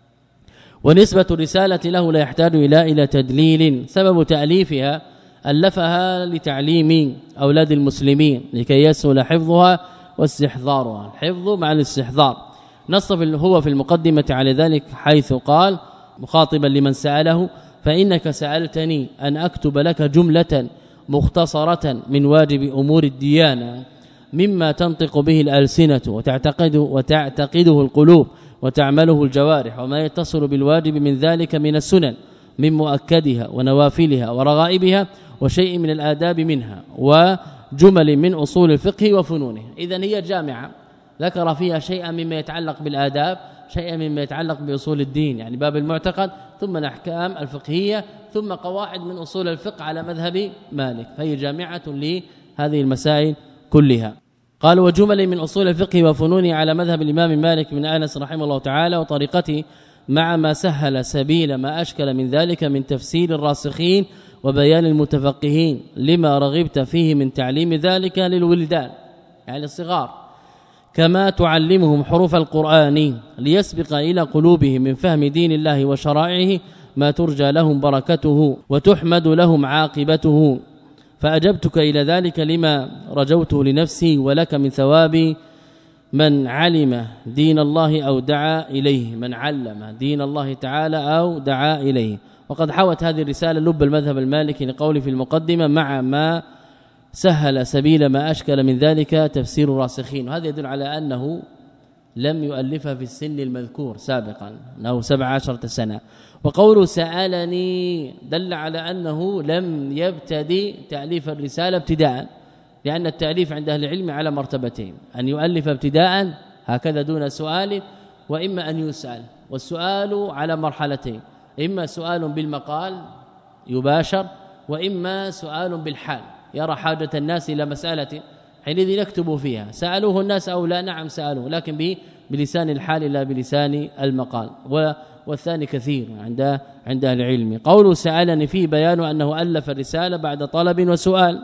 S2: ونسبة الرسالة له لا يحتاج إلى إلى تدليل. سبب تأليفها: ألفها لتعليم أولاد المسلمين لكي يسهل حفظها واستحضارها، الحفظ مع الاستحضار. نص هو في المقدمة على ذلك حيث قال مخاطبا لمن سأله: فإنك سألتني أن أكتب لك جملة مختصرة من واجب أمور الديانة، مما تنطق به الألسنة وتعتقد وتعتقده القلوب وتعمله الجوارح، وما يتصل بالواجب من ذلك من السنن من مؤكدها ونوافلها ورغائبها، وشيء من الآداب منها، وجمل من أصول الفقه وفنونه. إذن هي جامعة، ذكر فيها شيئا مما يتعلق بالآداب، شيئا مما يتعلق بأصول الدين، يعني باب المعتقد، ثم الأحكام الفقهية، ثم قواعد من أصول الفقه على مذهب مالك، فهي جامعة لهذه المسائل كلها. قال: وجمل من أصول الفقه وفنونه على مذهب الإمام مالك من أنس رحمه الله تعالى وطريقته، مع ما سهل سبيل ما أشكل من ذلك من تفسير الراسخين وبيان المتفقهين، لما رغبت فيه من تعليم ذلك للولدان يعني الصغار، كما تعلمهم حروف القرآن ليسبق إلى قلوبهم من فهم دين الله وشرائعه ما ترجى لهم بركته وتحمد لهم عاقبته. فأجبتك إلى ذلك لما رجوته لنفسي ولك من ثواب من علم دين الله أو دعا إليه، من علم دين الله تعالى أو دعا إليه. وقد حوت هذه الرسالة لب المذهب المالكي لقول في المقدمة: مع ما سهل سبيل ما أشكل من ذلك تفسير الراسخين. وهذا يدل على أنه لم يؤلفها في السن المذكور سابقا أنه سبع عشرة سنة. وقوله سألني دل على أنه لم يبتدي تأليف الرسالة ابتداء، لأن التأليف عند أهل العلم على مرتبتين: أن يؤلف ابتداء هكذا دون سؤال، وإما أن يسأل. والسؤال على مرحلتين: إما سؤال بالمقال يباشر، وإما سؤال بالحال يرى حاجة الناس إلى مسألة حينئذ يكتب فيها. سألوه الناس أو لا؟ نعم سألوه، لكن بلسان الحال لا بلسان المقال. والثاني كثير عند عند اهل العلم. قوله سألني فيه بيان أنه ألف الرسالة بعد طلب وسؤال.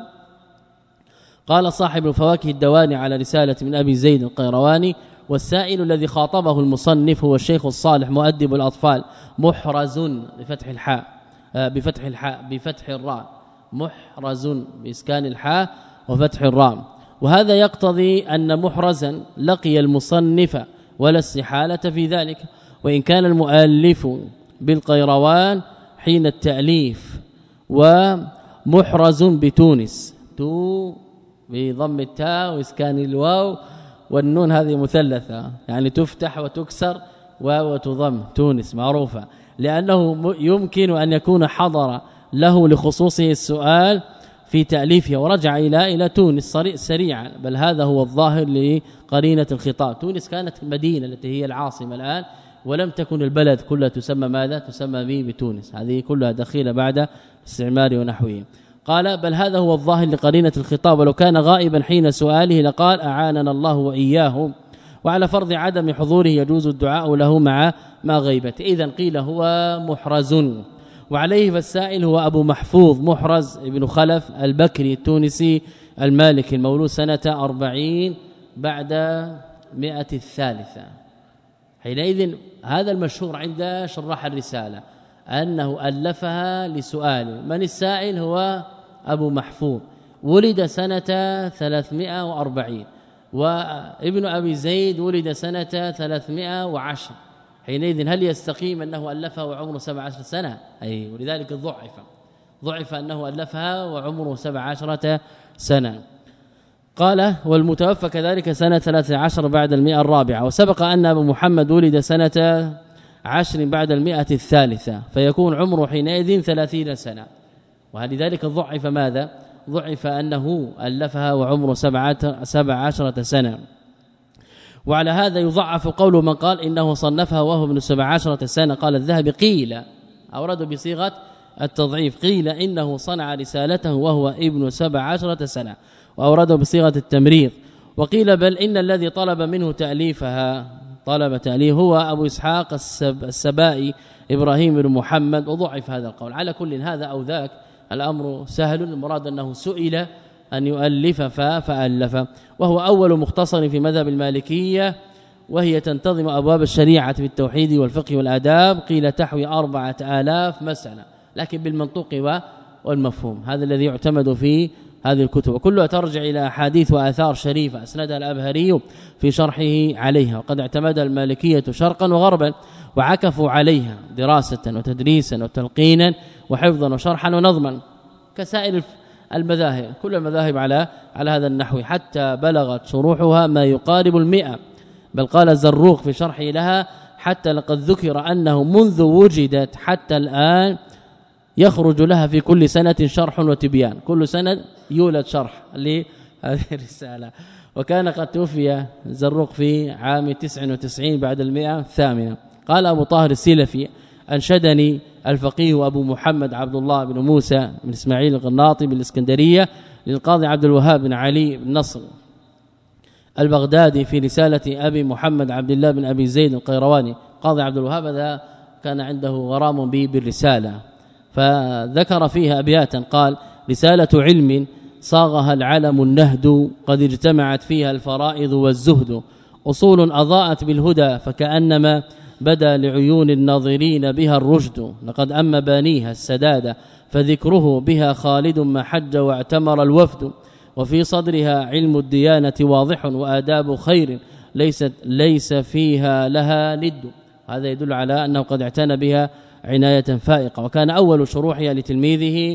S2: قال صاحب الفواكه الدواني على رسالة من أبي زيد القيرواني: والسائل الذي خاطبه المصنف هو الشيخ الصالح مؤدب الأطفال محرز بفتح الحاء بفتح الحاء بفتح الراء، محرز بإسكان الحاء وفتح الراء. وهذا يقتضي أن محرزا لقي المصنف ولا استحالة في ذلك، وإن كان المؤلف بالقيروان حين التأليف، ومحرز بتونس، تو بضم التاء وإسكان الواو والنون هذه مثلثة يعني تفتح وتكسر وتضم، تونس معروفة، لأنه يمكن أن يكون حضر له لخصوصه السؤال في تأليفها ورجع إلى إلى تونس سريعا، بل هذا هو الظاهر لقرينة الخطاب. تونس كانت مدينة التي هي العاصمة الآن، ولم تكن البلد كلها تسمى ماذا؟ تسمى به بتونس، هذه كلها دخيلة بعد استعمار ونحوه. قال: بل هذا هو الظاهر لقرينة الخطاب، ولو كان غائبا حين سؤاله لقال أعاننا الله وإياه. وعلى فرض عدم حضوره يجوز الدعاء له مع ما غيبته. إذن قيل هو محرز، وعليه فالسائل هو أبو محفوظ محرز ابن خلف البكري التونسي المالكي المولود سنة أربعين بعد مئة الثالثة. حينئذ هذا المشهور عند شراح الرسالة أنه ألفها لسؤال. من السائل؟ هو أبو محفوظ، ولد سنة ثلاثمائة وأربعين، وابن أبي زيد ولد سنة ثلاثمائة وعشرة. حينئذ هل يستقيم أنه ألفها وعمره سبع عشرة سنة؟ أي، ولذلك ضعف ضعف أنه ألفها وعمره سبع عشرة سنة. قال: والمتوفى كذلك سنة ثلاث عشر بعد المئة الرابعة. وسبق أن أبو محمد ولد سنة عشر بعد المئة الثالثة، فيكون عمره حينئذ ثلاثين سنة. ولذلك ضعف ماذا؟ ضعف أنه ألفها وعمره سبع عشرة سنة. وعلى هذا يضعف قول من قال إنه صنفها وهو ابن سبع عشرة سنة. قال الذهبي: قيل، أورد بصيغة التضعيف، قيل إنه صنع رسالته وهو ابن سبع عشرة سنة، وأورده بصيغة التمريض. وقيل بل إن الذي طلب منه تأليفها طلب تأليف هو أبو إسحاق السب السبائي إبراهيم بن محمد، وضعف هذا القول. على كل هذا أو ذاك الأمر سهل، المراد أنه سئل أن يؤلف فألف، وهو أول مختصر في مذهب المالكية، وهي تنتظم أبواب الشريعة في التوحيد والفقه والآداب. قيل تحوي أربعة آلاف مسألة، لكن بالمنطوق والمفهوم، هذا الذي يعتمد في هذه الكتب، وكلها ترجع إلى أحاديث وآثار شريفة أسندها الأبهري في شرحه عليها. وقد اعتمد المالكية شرقا وغربا، وعكفوا عليها دراسة وتدريسا وتلقينا وحفظا وشرحا ونظما كسائر المذاهب. كل المذاهب على على هذا النحو، حتى بلغت شروحها ما يقارب المئة. بل قال الزروق في شرحه لها: حتى لقد ذكر أنه منذ وجدت حتى الآن يخرج لها في كل سنة شرح وتبيان، كل سنة يولد شرح لهذه الرسالة. وكان قد توفي الزروق في عام تسع وتسعين بعد المئة الثامنة. قال أبو طاهر السلفي: أنشدني الفقيه أبو محمد عبد الله بن موسى بن إسماعيل الغناطي بالإسكندرية للقاضي عبد الوهاب بن علي بن نصر البغدادي في رسالة أبي محمد عبد الله بن أبي زيد القيرواني. قاضي عبد الوهاب هذا كان عنده غرام به بالرسالة، فذكر فيها أبياتا قال: رسالة علم صاغها العلم النهد، قد اجتمعت فيها الفرائض والزهد، أصول أضاءت بالهدى فكأنما بدا لعيون الناظرين بها الرشد، لقد أم بانيها السداد فذكره بها خالد ما حج واعتمر الوفد، وفي صدرها علم الديانة واضح وآداب خير ليست ليس فيها لها ند. هذا يدل على أنه قد اعتنى بها عناية فائقة. وكان أول شروحها لتلميذه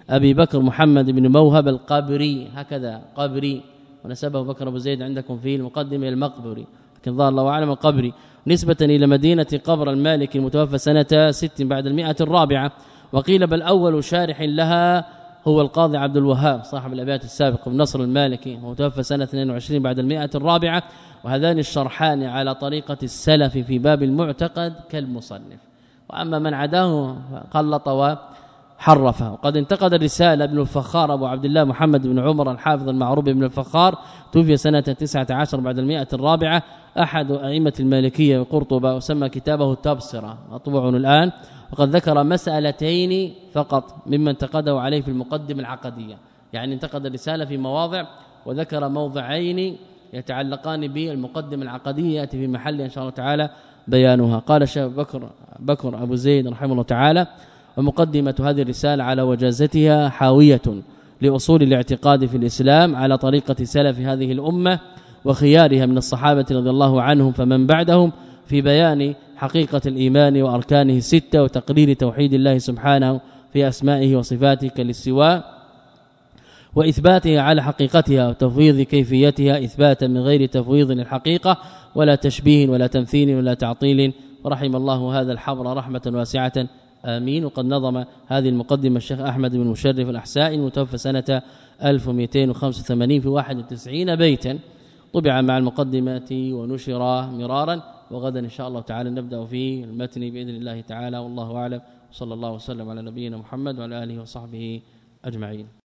S2: أبي بكر محمد بن موهب القبري، هكذا قبري، ونسبه بكر أبو زيد عندكم في المقدمة المقبري، لكن ظهر الله أعلم القبري، نسبة إلى مدينة قبر المالكي المتوفى سنة ست بعد المئة الرابعة. وقيل بل أول شارح لها هو القاضي عبد الوهاب صاحب الأبيات السابق بنصر المالكي، متوفى سنة اثنين وعشرين بعد المئة الرابعة. وهذان الشرحان على طريقة السلف في باب المعتقد كالمصنف، وأما من عداه قلط وحرف. وقد انتقد الرسالة ابن الفخار أبو عبد الله محمد بن عمر الحافظ المعروف بن الفخار، توفي سنة تسعة عشر بعد المئة الرابعة، أحد أئمة المالكية وقرطبة، وسمى كتابه التبصرة مطبوع الآن. وقد ذكر مسألتين فقط مما انتقده عليه في المقدمة العقدية، يعني انتقد الرسالة في مواضع وذكر موضعين يتعلقان بالمقدمة العقدية يأتي في محل إن شاء الله تعالى بيانها. قال الشيخ بكر بكر أبو زيد رحمه الله تعالى: ومقدمة هذه الرسالة على وجازتها حاوية لأصول الاعتقاد في الإسلام على طريقة سلف هذه الأمة وخيارها من الصحابة رضي الله عنهم فمن بعدهم، في بيان حقيقة الإيمان وأركانه الستة وتقرير توحيد الله سبحانه في أسمائه وصفاته كالاستواء، وإثباتها على حقيقتها وتفويض كيفيتها إثباتا من غير تفويض للحقيقة ولا تشبيه ولا تمثيل ولا تعطيل. ورحم الله هذا الحبر رحمة واسعة، آمين. وقد نظم هذه المقدمة الشيخ أحمد بن مشرف الأحسائي المتوفى سنة ألف ومئتين وخمسة وثمانين في واحد وتسعين بيتا، طبع مع المقدمة ونشر مرارا. وغدا إن شاء الله تعالى نبدأ في المتن بإذن الله تعالى، والله أعلم. صلى الله وسلم على نبينا محمد وعلى آله وصحبه أجمعين.